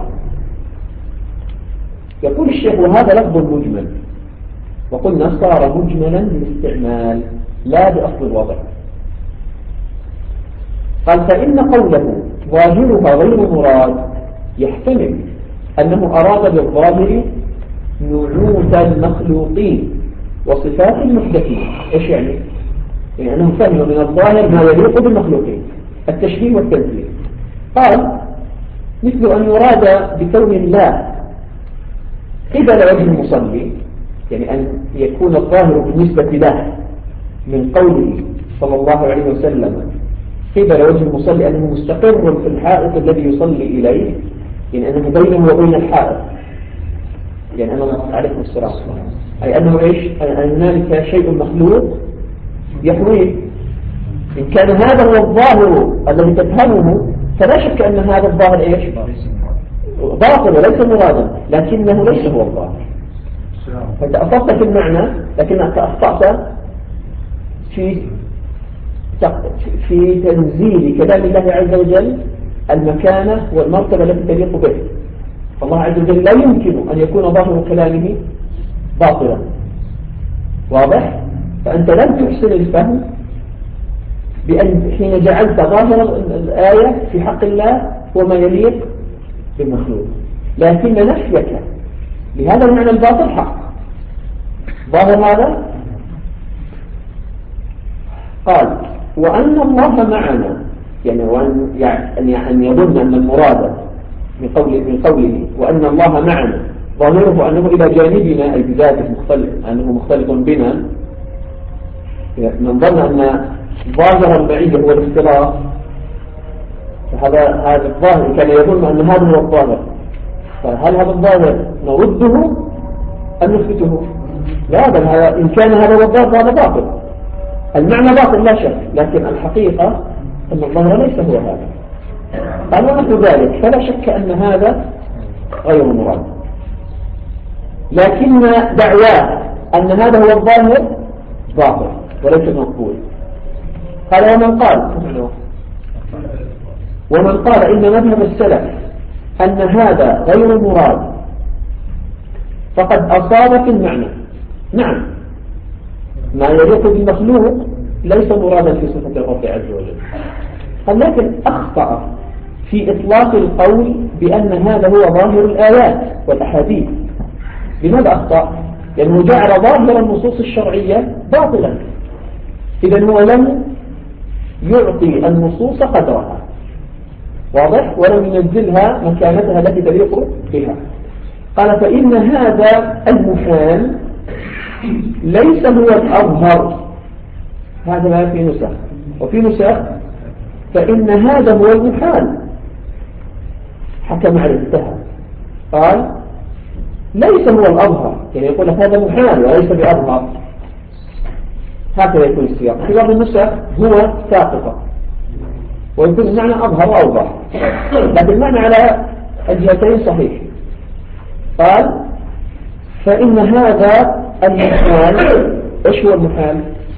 يقول الشيخ وهذا لفظ مجمل، وقلنا صار مجملا بالاستعمال لا بأصل الوضع. قال فإن قوله ظاهرها غير مراد يحتمل أنه أراد بالظاهر نعوت المخلوقين وصفات المحدثين. إيش يعني؟ يعني أنه فهم من الظاهر ما يليق بالمخلوقين، التشبيه والتمثيل. قال مثل أن يراد بكون الله قبل وجه المصلي، يعني أن يكون الظاهر بالنسبة له من قوله صلى الله عليه وسلم قبل وجه المصلي أنه مستقر في الحائط الذي يصلي إليه، يعني أنه بينه وبين الحائط، يعني أنه عليكم السلام، أي أنه إيش؟ أن هنالك شيء مخلوق يحويه. إن كان هذا هو الظاهر الذي تفهمه فلا شك أن هذا الظاهر إيش؟ باطل وليس مرادا، لكنه ليس هو الظاهر. فأنت أصبت في المعنى لكنك أخطأت في تنزيل كلام الله عز وجل المكانة والمرتبة التي تليق به. فالله عز وجل لا يمكن أن يكون ظاهر كلامه باطلا. واضح؟ فأنت لم تحسن الفهم بأن حين جعلت ظاهر الآية في حق الله هو ما يليق بالمخلوق، لكن نفيك لهذا المعنى الباطل حق. ظاهر هذا قال وأن الله معنا، يعني أن يظن أن المراد من قوله وأن الله معنا ظاهره أنه إلى جانبنا أي بذاته مختلف، أنه مختلف بنا. من ظن أن ظاهر المعية هو الاختلاط، هذا الظاهر كان يظن أن هذا هو الظاهر، فهل هذا الظاهر نرده أم نثبته؟ لا، بل إن كان هذا هو الظاهر فهذا باطل. المعنى باطل لا شك، لكن الحقيقة أن الظاهر ليس هو هذا. قال ونحو ذلك فلا شك أن هذا غير مراد، لكن دعواه أن هذا هو الظاهر باطل وليس مقبول. قال ومن قال إن مذهب السلف أن هذا غير مراد فقد أصاب في المعنى. نعم، ما يليق بالمخلوق ليس مرادا في صفة الرب عز وجل، لكن أخطأ في إطلاق القول بأن هذا هو ظاهر الآيات والأحاديث. لماذا أخطأ؟ لأنه جعل ظاهر النصوص الشرعية باطلا، إذن هو لم يعطي النصوص قدرها، واضح؟ ولم ينزلها مكانتها التي تليق بها. قال فإن هذا المحال ليس هو الأظهر، هذا ما في نسخ، وفي نسخ فإن هذا هو المحال حكم على انتهى. قال ليس هو الأظهر، يعني يقول هذا محال وليس بأظهر، هكذا يكون السياق. في بعض النسخ هو ساقطة ويكون المعنى أظهر وأوضح، لكن المعنى على الجهتين صحيح. قال فإن هذا المحال، إيش هو المحال؟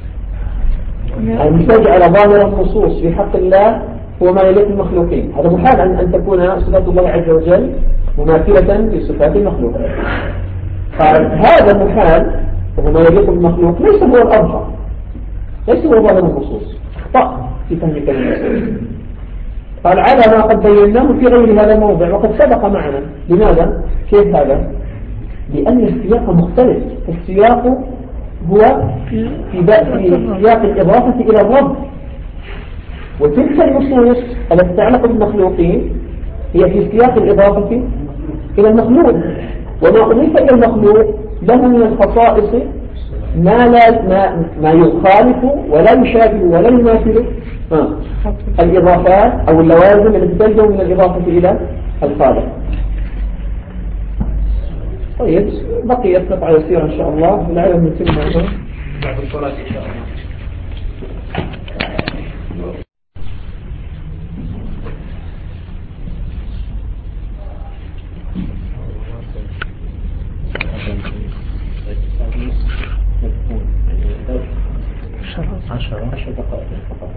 أن تجعل ظاهر النصوص في حق الله هو ما يليق بالمخلوقين، هذا محال أن تكون صفات الله عز وجل مماثلة لصفات المخلوق. قال هذا المحال وهو ما يليق بالمخلوق ليس هو الأظهر، ليس هو ظاهر النصوص، أخطأ في فهم كلمة. قال على ما قد بيناه في غير هذا الموضع وقد سبق معنا. لماذا؟ كيف هذا؟ لأن السياق مختلف. السياق هو في سياق الإضافة إلى الرب، وتلك النصوص التي تتعلق بالمخلوقين هي في سياق الإضافة إلى المخلوق، وما أضيف إلى المخلوق له من الخصائص ما يخالف ولا يشابه ولا يماثل الإضافات أو اللوازم التي تلزم من الإضافة إلى الخالق. طيب بقيت قطعة يسيرة إن شاء الله، لعلهم يتم بعد الصلاة إن شاء الله. 10 دقائق فقط.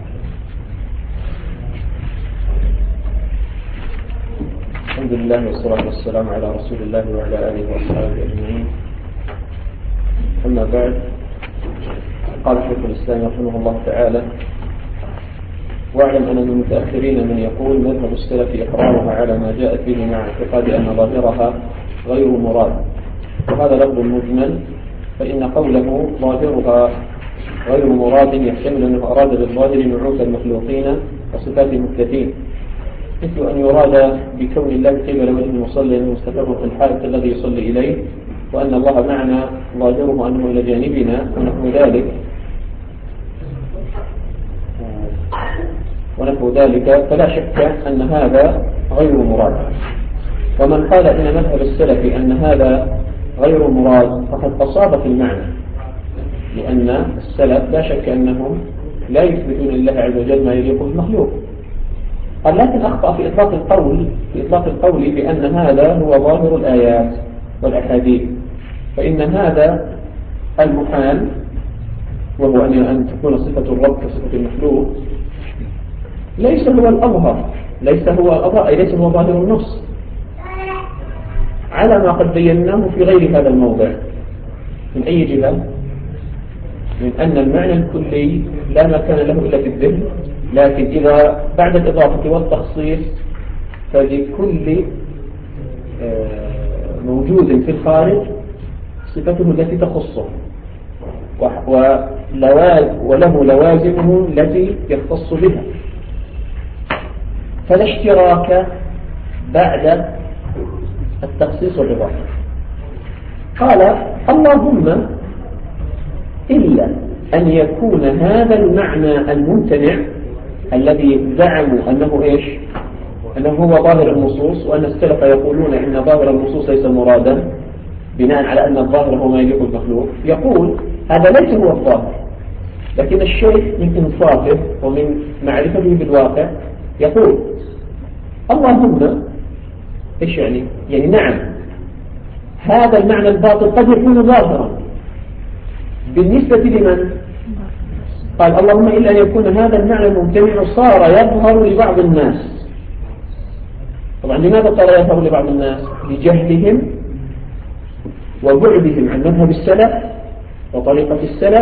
الحمد لله والصلاة والسلام على رسول الله وعلى آله وأصحابه أجمعين. أما بعد، قال شيخ الإسلام رحمه الله تعالى: واعلم أن من المتأخرين من يقول مذهب السلف إقرارها على ما جاءت به مع اعتقاد أن ظاهرها غير مراد، وهذا لفظ مجمل، فإن قوله ظاهرها غير مراد يحتمل أنه أراد بالظاهر نعوت المخلوقين وصفات المحدثين، مثل أن يراد بكون الله قبل وجه المصلي أنه مستقر في الحائط الذي يصلي إليه، وأن الله معنا ظاهره أنه إلى جانبنا ونحو ذلك، فلا شك أن هذا غير مراد. ومن قال إن مذهب السلف أن هذا غير مراد فقد أصاب في المعنى، لأن السلف لا شك أنهم لا يثبتون لله عز وجل ما يليق بالمخلوق. قال لكن أخطأ في إطلاق القول بأن هذا هو ظاهر الآيات والأحاديث، فإن هذا المحال، وهو أن تكون صفة الرب كصفة المخلوق، ليس هو الأظهر، أي ليس هو ظاهر النص، على ما قد بيناه في غير هذا الموضع. من أي جهة؟ من أن المعنى الكلي لا مكان له إلا في الذهن، لكن إذا بعد الإضافة والتخصيص فلكل موجود في الخارج صفته التي تخصه، وله لوازمه التي يختص بها، فلا اشتراك بعد التخصيص والإضافة. قال: اللهم إلا أن يكون هذا المعنى الممتنع الذي زعموا أنه هو ظاهر النصوص، وأن السلف يقولون إن ظاهر النصوص ليس مرادا بناء على أن الظاهر هو ما يليق بالمخلوق، يقول هذا ليس هو الظاهر، لكن الشيخ من إنصافه ومن معرفته بالواقع يقول: اللهم إيش يعني نعم، هذا المعنى الباطل قد يكون ظاهرا بالنسبة لمن؟ قال: اللهم إلا أن يكون هذا المعنى الممتنع صار يظهر لبعض الناس. طبعا لماذا صار يظهر لبعض الناس؟ لجهلهم وبعدهم عن مذهب السلف وطريقة السلف،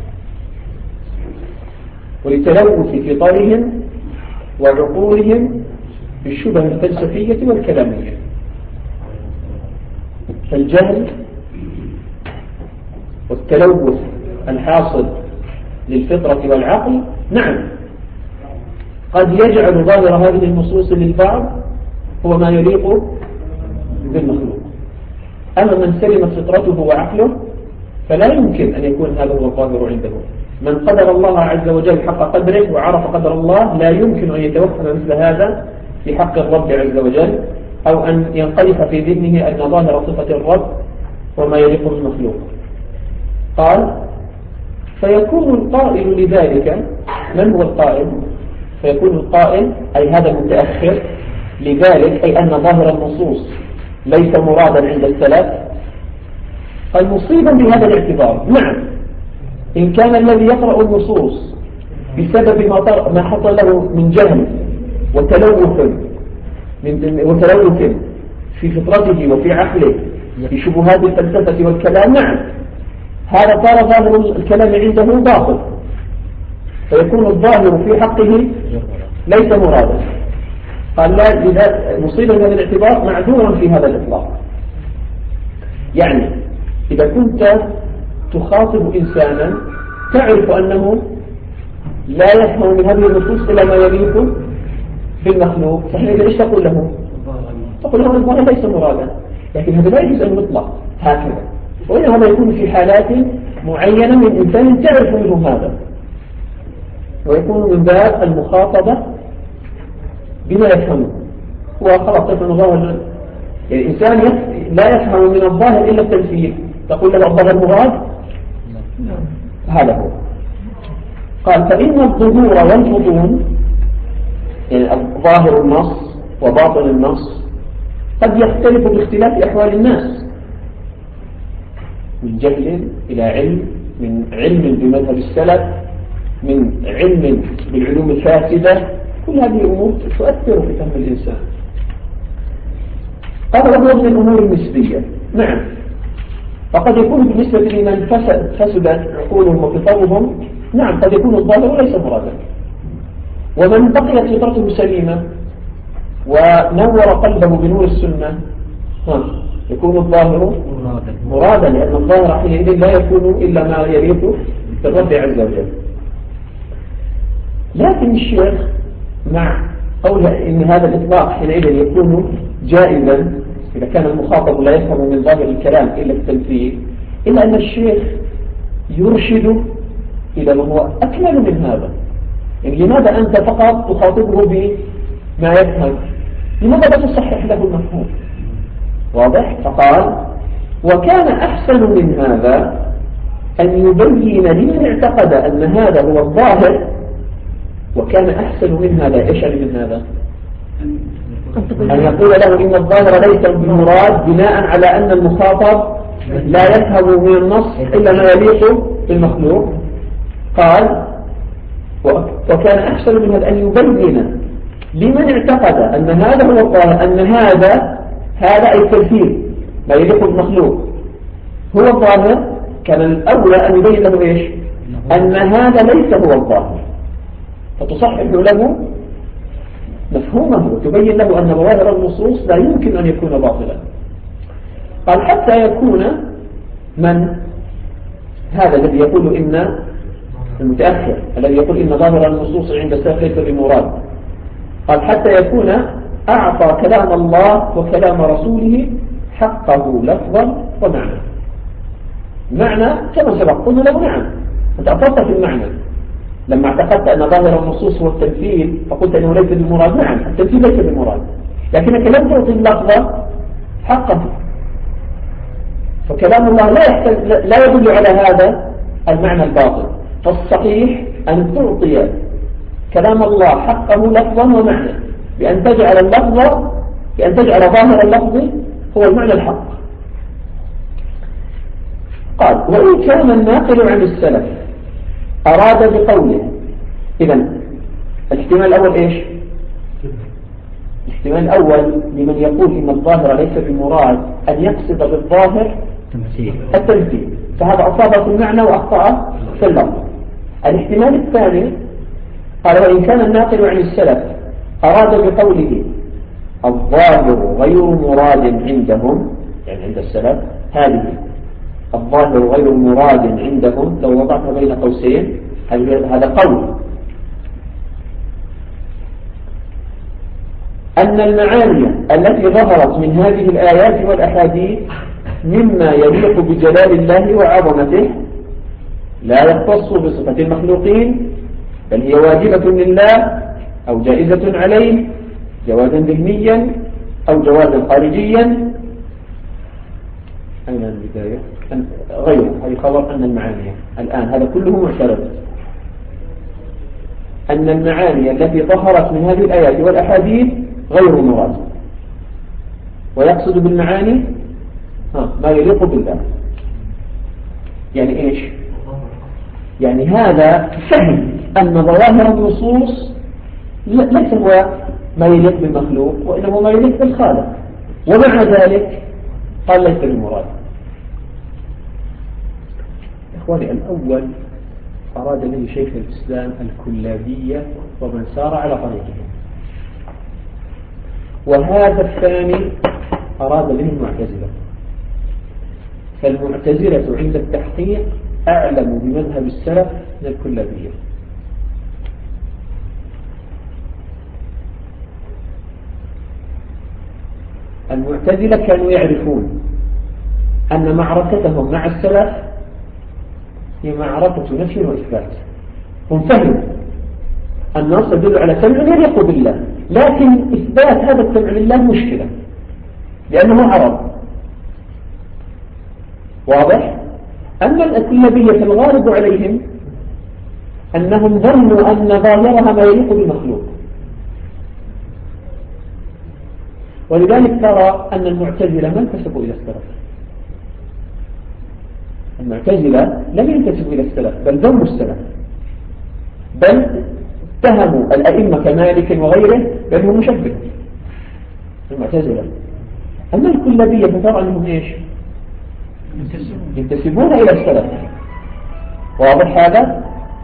ولتلوث فطرهم وعقولهم بالشبه الفلسفية والكلامية. فالجهل والتلوث الحاصل للفطرة والعقل نعم قد يجعل ظاهر هذه النصوص للبعض هو ما يليق بالمخلوق، أما من سلمت فطرته وعقله فلا يمكن أن يكون هذا هو الظاهر عنده. من قدر الله عز وجل حق قدره وعرف قدر الله لا يمكن أن يتوهم مثل هذا في حق الرب عز وجل، أو أن ينقلف في ذهنه أن ظاهر صفة الرب وما يليق بالمخلوق. قال: فيكون القائل لذلك، من هو القائل؟ فيكون القائل أي هذا المتأخر لذلك، أي أن ظاهر النصوص ليس مرادا عند السلف، قال مصيبا بهذا الاعتبار. نعم، إن كان الذي يقرأ النصوص بسبب ما حصل له من جهل وتلوث في فطرته وفي عقله في شبهات الفلسفة والكلام، نعم هذا صار ظاهر الكلام عنده باطل، فيكون الظاهر في حقه ليس مرادا. قال: لا، إذا مصيبا من الاعتبار معذورا في هذا الإطلاق. يعني إذا كنت تخاطب إنسانا تعرف أنه لا يفهم من هذه النصوص إلا ما يليق بالمخلوق، فحينئذ إيش تقول له؟ تقول له الظاهر ليس مرادا، لكن هذا لا يجوز أن يطلق هكذا، وإنما هذا يكون في حالات معينة من إنسان تعرف منه هذا، ويكون من باب المخاطبة بما يفهمه. وخلاص يفهم الظاهر، يعني الإنسان لا يفهم من الظاهر إلا التمثيل، تقول له الظاهر مراد؟ هذا هو. قال: فإن الظهور والبطون، يعني ظاهر النص وباطن النص، قد يختلف باختلاف أحوال الناس. من جهل إلى علم، من علم بمذهب السلف، من علم بالعلوم الفاسدة، كل هذه الأمور تؤثر في فهم الإنسان. هذا هو من الأمور النسبية. نعم، فقد يكون بالنسبة لمن فسدت عقولهم وفطرهم، نعم قد يكون الظاهر ليس مرادا، ومن بقيت فطرته سليمة ونور قلبه بنور السنة يكون الظاهر مرادا، لأن الظاهر حينئذ لا يكون إلا ما يليق بالرب عز وجل. لكن الشيخ مع قوله إن هذا الإطلاق حينئذ يكون جائزا إذا كان المخاطب لا يفهم من ظاهر الكلام إلا التمثيل، إلا أن الشيخ يرشد إلى ما هو أكمل من هذا. يعني لماذا أنت فقط تخاطبه بما يفهم؟ لماذا لا تصحح له المفهوم؟ واضح؟ فقال: وكان أحسن من هذا أن يبين لمن اعتقد أن هذا هو الظاهر. وكان أحسن من هذا، إيش يعني من هذا؟ أن يقول له إن الظاهر ليس بمراد بناء على أن المخاطب لا يفهم من النص إلا ما يليق بالمخلوق. قال: وكان أحسن من هذا أن يبين لمن اعتقد أن هذا هو الظاهر، أن هذا أي التمثيل ما يليق بالمخلوق هو الظاهر. كان الأولى أن يبين له إيش؟ أن هذا ليس هو الظاهر، فتصحح له مفهومه وتبين له أن ظواهر النصوص لا يمكن أن يكون باطلا. قال: حتى يكون من هذا الذي يقول إن المتأخر الذي يقول إن ظاهر النصوص عند السلف ليس بمراد، قال: حتى يكون أعطى كلام الله وكلام رسوله حقه لفظا ومعنى. معنى كما سبق قلنا له نعم، أنت أفضت في المعنى لما اعتقدت أن ظاهر النصوص هو التمثيل فقلت أنه ليس بالمراد. نعم، التمثيل ليس بالمراد، لكنك لم تعطي اللفظ حقه. فكلام الله لا يدل على هذا المعنى الباطل. فالصحيح أن تعطي كلام الله حقه لفظا ومعنى، بأن تجعل ظاهر اللفظ هو المعنى الحق. قال: وإن كان الناقل عن السلف أراد بقوله، إذن الاحتمال الأول إيش؟ الاحتمال الأول لمن يقول إن الظاهر ليس بالمراد أن يقصد بالظاهر التمثيل، فهذا أصاب في المعنى وأخطأ في اللفظ. الاحتمال الثاني قال: وإن كان الناقل عن السلف أراد بقوله الظاهر غير مراد عندهم، يعني عند السلف هذه الظاهر غير مراد عندهم، لو وضعتها بين قوسين هذا قول أن المعاني التي ظهرت من هذه الآيات والأحاديث مما يليق بجلال الله وعظمته لا يختص بصفة المخلوقين، بل هي واجبة لله أو جائزة عليه جوازا ذهنيا أو جوازا خارجيا. أين البداية؟ غيره هذه خبر أن المعاني الآن هذا كله معترض. أن المعاني التي ظهرت من هذه الآيات والأحاديث غير مراد، ويقصد بالمعاني ما يليق بالله. يعني إيش؟ يعني هذا فهم أن ظواهر النصوص ليس هو ما يليق بالمخلوق وإنما ما يليق بالخالق، ومع ذلك قال ليس بالمراد. إخواني، الأول أراد به شيخ الإسلام الكلابية ومن سار على طريقه، وهذا الثاني أراد به المعتزلة. فالمعتزلة عند التحقيق أعلم بمذهب السلف من الكلابية. المعتزلة كانوا يعرفون أن معركتهم مع السلف هي معركة نفي وإثبات. هم فهموا أن النص يدل على سمع يليق بالله، لكن إثبات هذا السمع لله مشكلة لأنه عرض. واضح؟ أما الكلابية الغالب عليهم أنهم ظنوا أن ظاهرها ما يليق بالمخلوق، ولذلك ترى أن المعتزلة ما انتسبوا إلى السلف، المعتزلة لم ينتسبوا إلى السلف بل ذموا السلف، بل اتهموا الأئمة كمالك وغيره بأنهم مشبه المعتزلة. أما الكلابية فترى أنهم إيش؟ ينتسبون إلى السلف. واضح هذا؟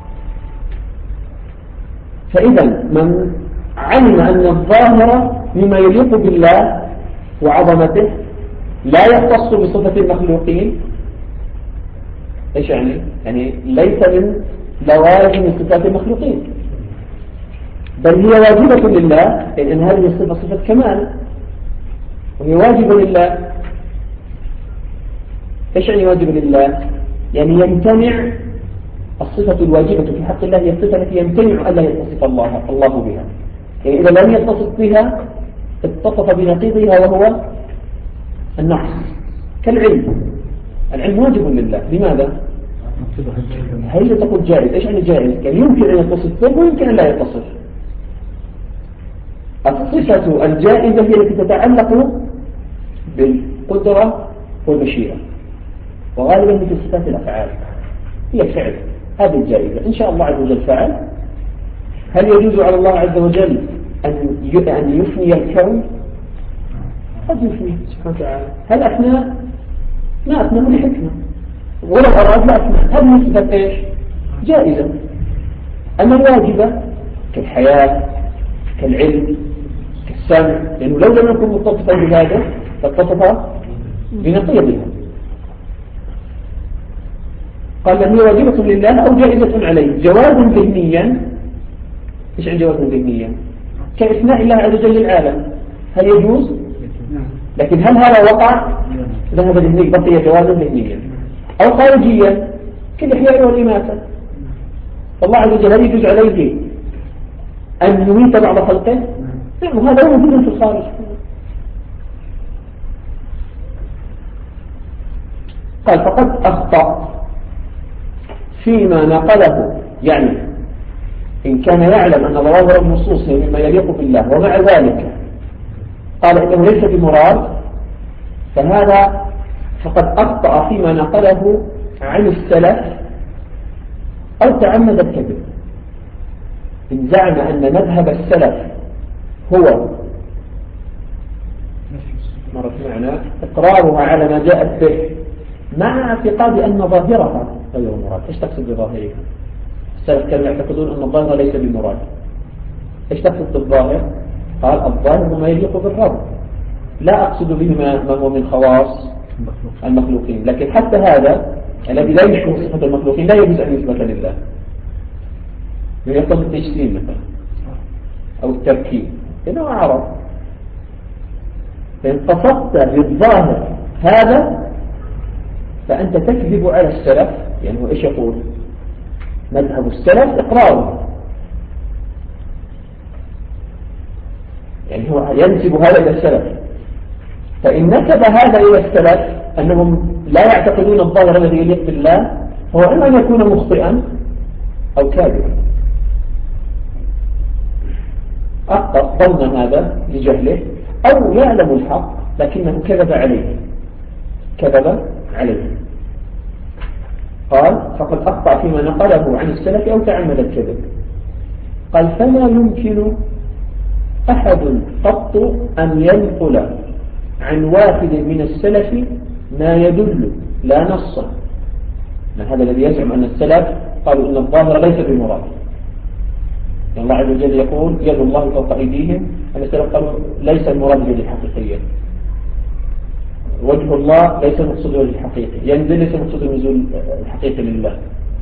فإذا من علم أن الظاهر مما يليق بالله وعظمته لا يختص بصفة المخلوقين، إيش يعني؟ يعني ليس من لوازم صفات المخلوقين، بل هي واجبة لله، لأن هذه الصفة صفة كمال وهي واجبة لله. إيش يعني واجبة لله؟ يعني يمتنع الصفة الواجبة في حق الله، هي الصفة التي يمتنع ألا يتصف الله بها. يعني إذا لم يتصف بها اتصف بنقيضها وهو النقص، كالعلم. العلم واجب لله، لماذا؟ هل تقول جائز؟ إيش يعني جائز؟ يعني يمكن أن يتصف به ويمكن أن لا يتصف. الصفة الجائزة هي التي تتعلق بالقدرة والمشيئة، وغالبا في صفات الأفعال هي فعل. هذه الجائزة إن شاء الله عز وجل فعل. هل يجوز على الله عز وجل أن يفني الكون؟ قد يفني سبحانه وتعالى. هل أفنى؟ ما أفنى من حكمة، ولو أراد لا أفنى. هذه صفة إيش؟ جائزة. أما الواجبة كالحياة كالعلم كالسمع، لأنه لو لم يكن متصفا بهذا فاتصف بنقيضها. قال هي واجبة لله أو جائزة عليه. جواز ذهنيا. إيش عن جواز ذهنيا؟ كإثناء الله عز وجل للعالم، هل يجوز؟ لكن هل هذا وقع؟ ذهب ذهني بقي جوازا ذهنيا. أو خارجيا كالإحياء والإماتة. الله عز وجل هل يجوز عليه أن يميت بعض خلقه؟ نعم، هذا هو موجود في الخارج. قال فقد أخطأ فيما نقله، يعني إن كان يعلم أن ظواهر النصوص مما يليق بالله ومع ذلك قال إنه ليس بمراد، فهذا فقد أخطأ فيما نقله عن السلف أو تعمد الكذب. إن زعم أن مذهب السلف هو مرت معنا إقرارها على ما جاءت به مع اعتقاد أن ظاهرها غير مراد. إيش تقصد بظاهرها؟ السلف كانوا يعتقدون أن الظاهر ليس بمراد. إيش تقصد بالظاهر؟ قال الظاهر ما يليق بالرب، لا أقصد به ما هو من خواص المخلوقين. لكن حتى هذا الذي لا يشبه صفة المخلوقين لا يجوز أن يثبت لله، من يقصد التجسيم مثلا أو التركيب، إنه أعرض. فإن قصدت بالظاهر هذا فأنت تكذب على السلف. يعني هو إيش يقول؟ مذهب السلف إقراره، يعني هو ينسب هذا إلى السلف. فإن نسب هذا إلى السلف أنهم لا يعتقدون الظاهر الذي يليق بالله، هو إما أن يكون مخطئا أو كاذبا. أخطأ ظن هذا لجهله أو يعلم الحق لكنه كذب عليه. قال فقد أخطأ فيما نقله عن السلف أو تعمد الكذب. قال فما يمكن أحد قط أن ينقل عن واحد من السلف ما يدل لا نصا. هذا الذي يزعم أن السلف قالوا أن الظاهر ليس بمراد. الله عز وجل يقول يد الله فوق أيديهم، أن السلف قالوا ليس المراد اليد الحقيقية، وجه الله ليس مقصود الوجه الحقيقي، ينزل ليس مقصود النزول الحقيقي لله.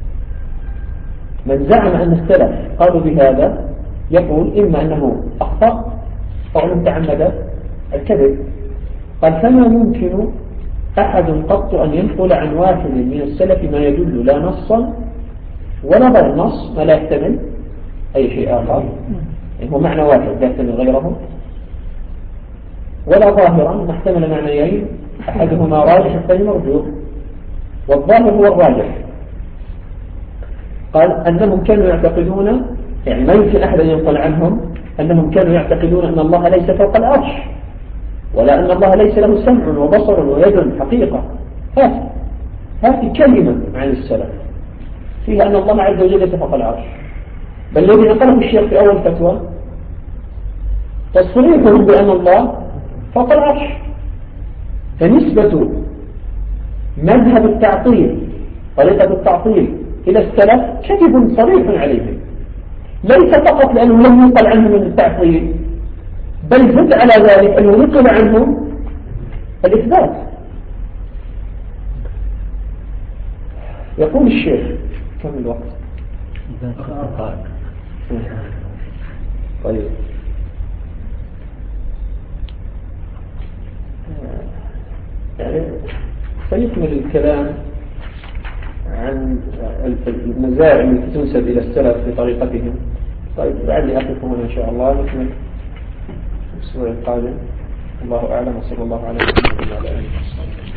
من زعم أن السلف قالوا بهذا يقول إما أنه أخطأ أو أنه تعمد الكذب. قال فما ممكن أحد قط أن ينقل عن واحد من السلف ما يدل لا نصا ولا غير نص، ما لا يحتمل أي شيء آخر، يعني هو معنى واحد لا يحتمل غيره، ولا ظاهرا ما احتمل معنيين أحدهما راجح الثاني مرجوح، والظاهر هو الراجح. قال أنهم كانوا يعتقدون، يعني ما يمكن أحد أن ينقل عنهم أنهم كانوا يعتقدون أن الله ليس فوق العرش، ولا أن الله ليس له سمع وبصر ويد حقيقة. هذه كلمة عن السلف فيها أن الله عز وجل فوق العرش، بل الذي نقله الشيخ في أول فتوى تصريحهم بأن الله فوق العرش. فنسبة مذهب التعطيل طريقة التعطيل إلى السلف كذب صريح عليهم، ليس فقط لأنه لم ينقل عنهم من التعطيل، بل زد على ذلك أنه نقل عنهم الإثبات. يقول الشيخ كم الوقت؟ طيب يعني سيكمل الكلام عن المزاعم التي تنسب إلى السلف بطريقتهم. طيب لعلي أقف هنا إن شاء الله، نكمل الأسبوع القادم. الله أعلم، وصلى الله على محمد وعلى آله وصحبه.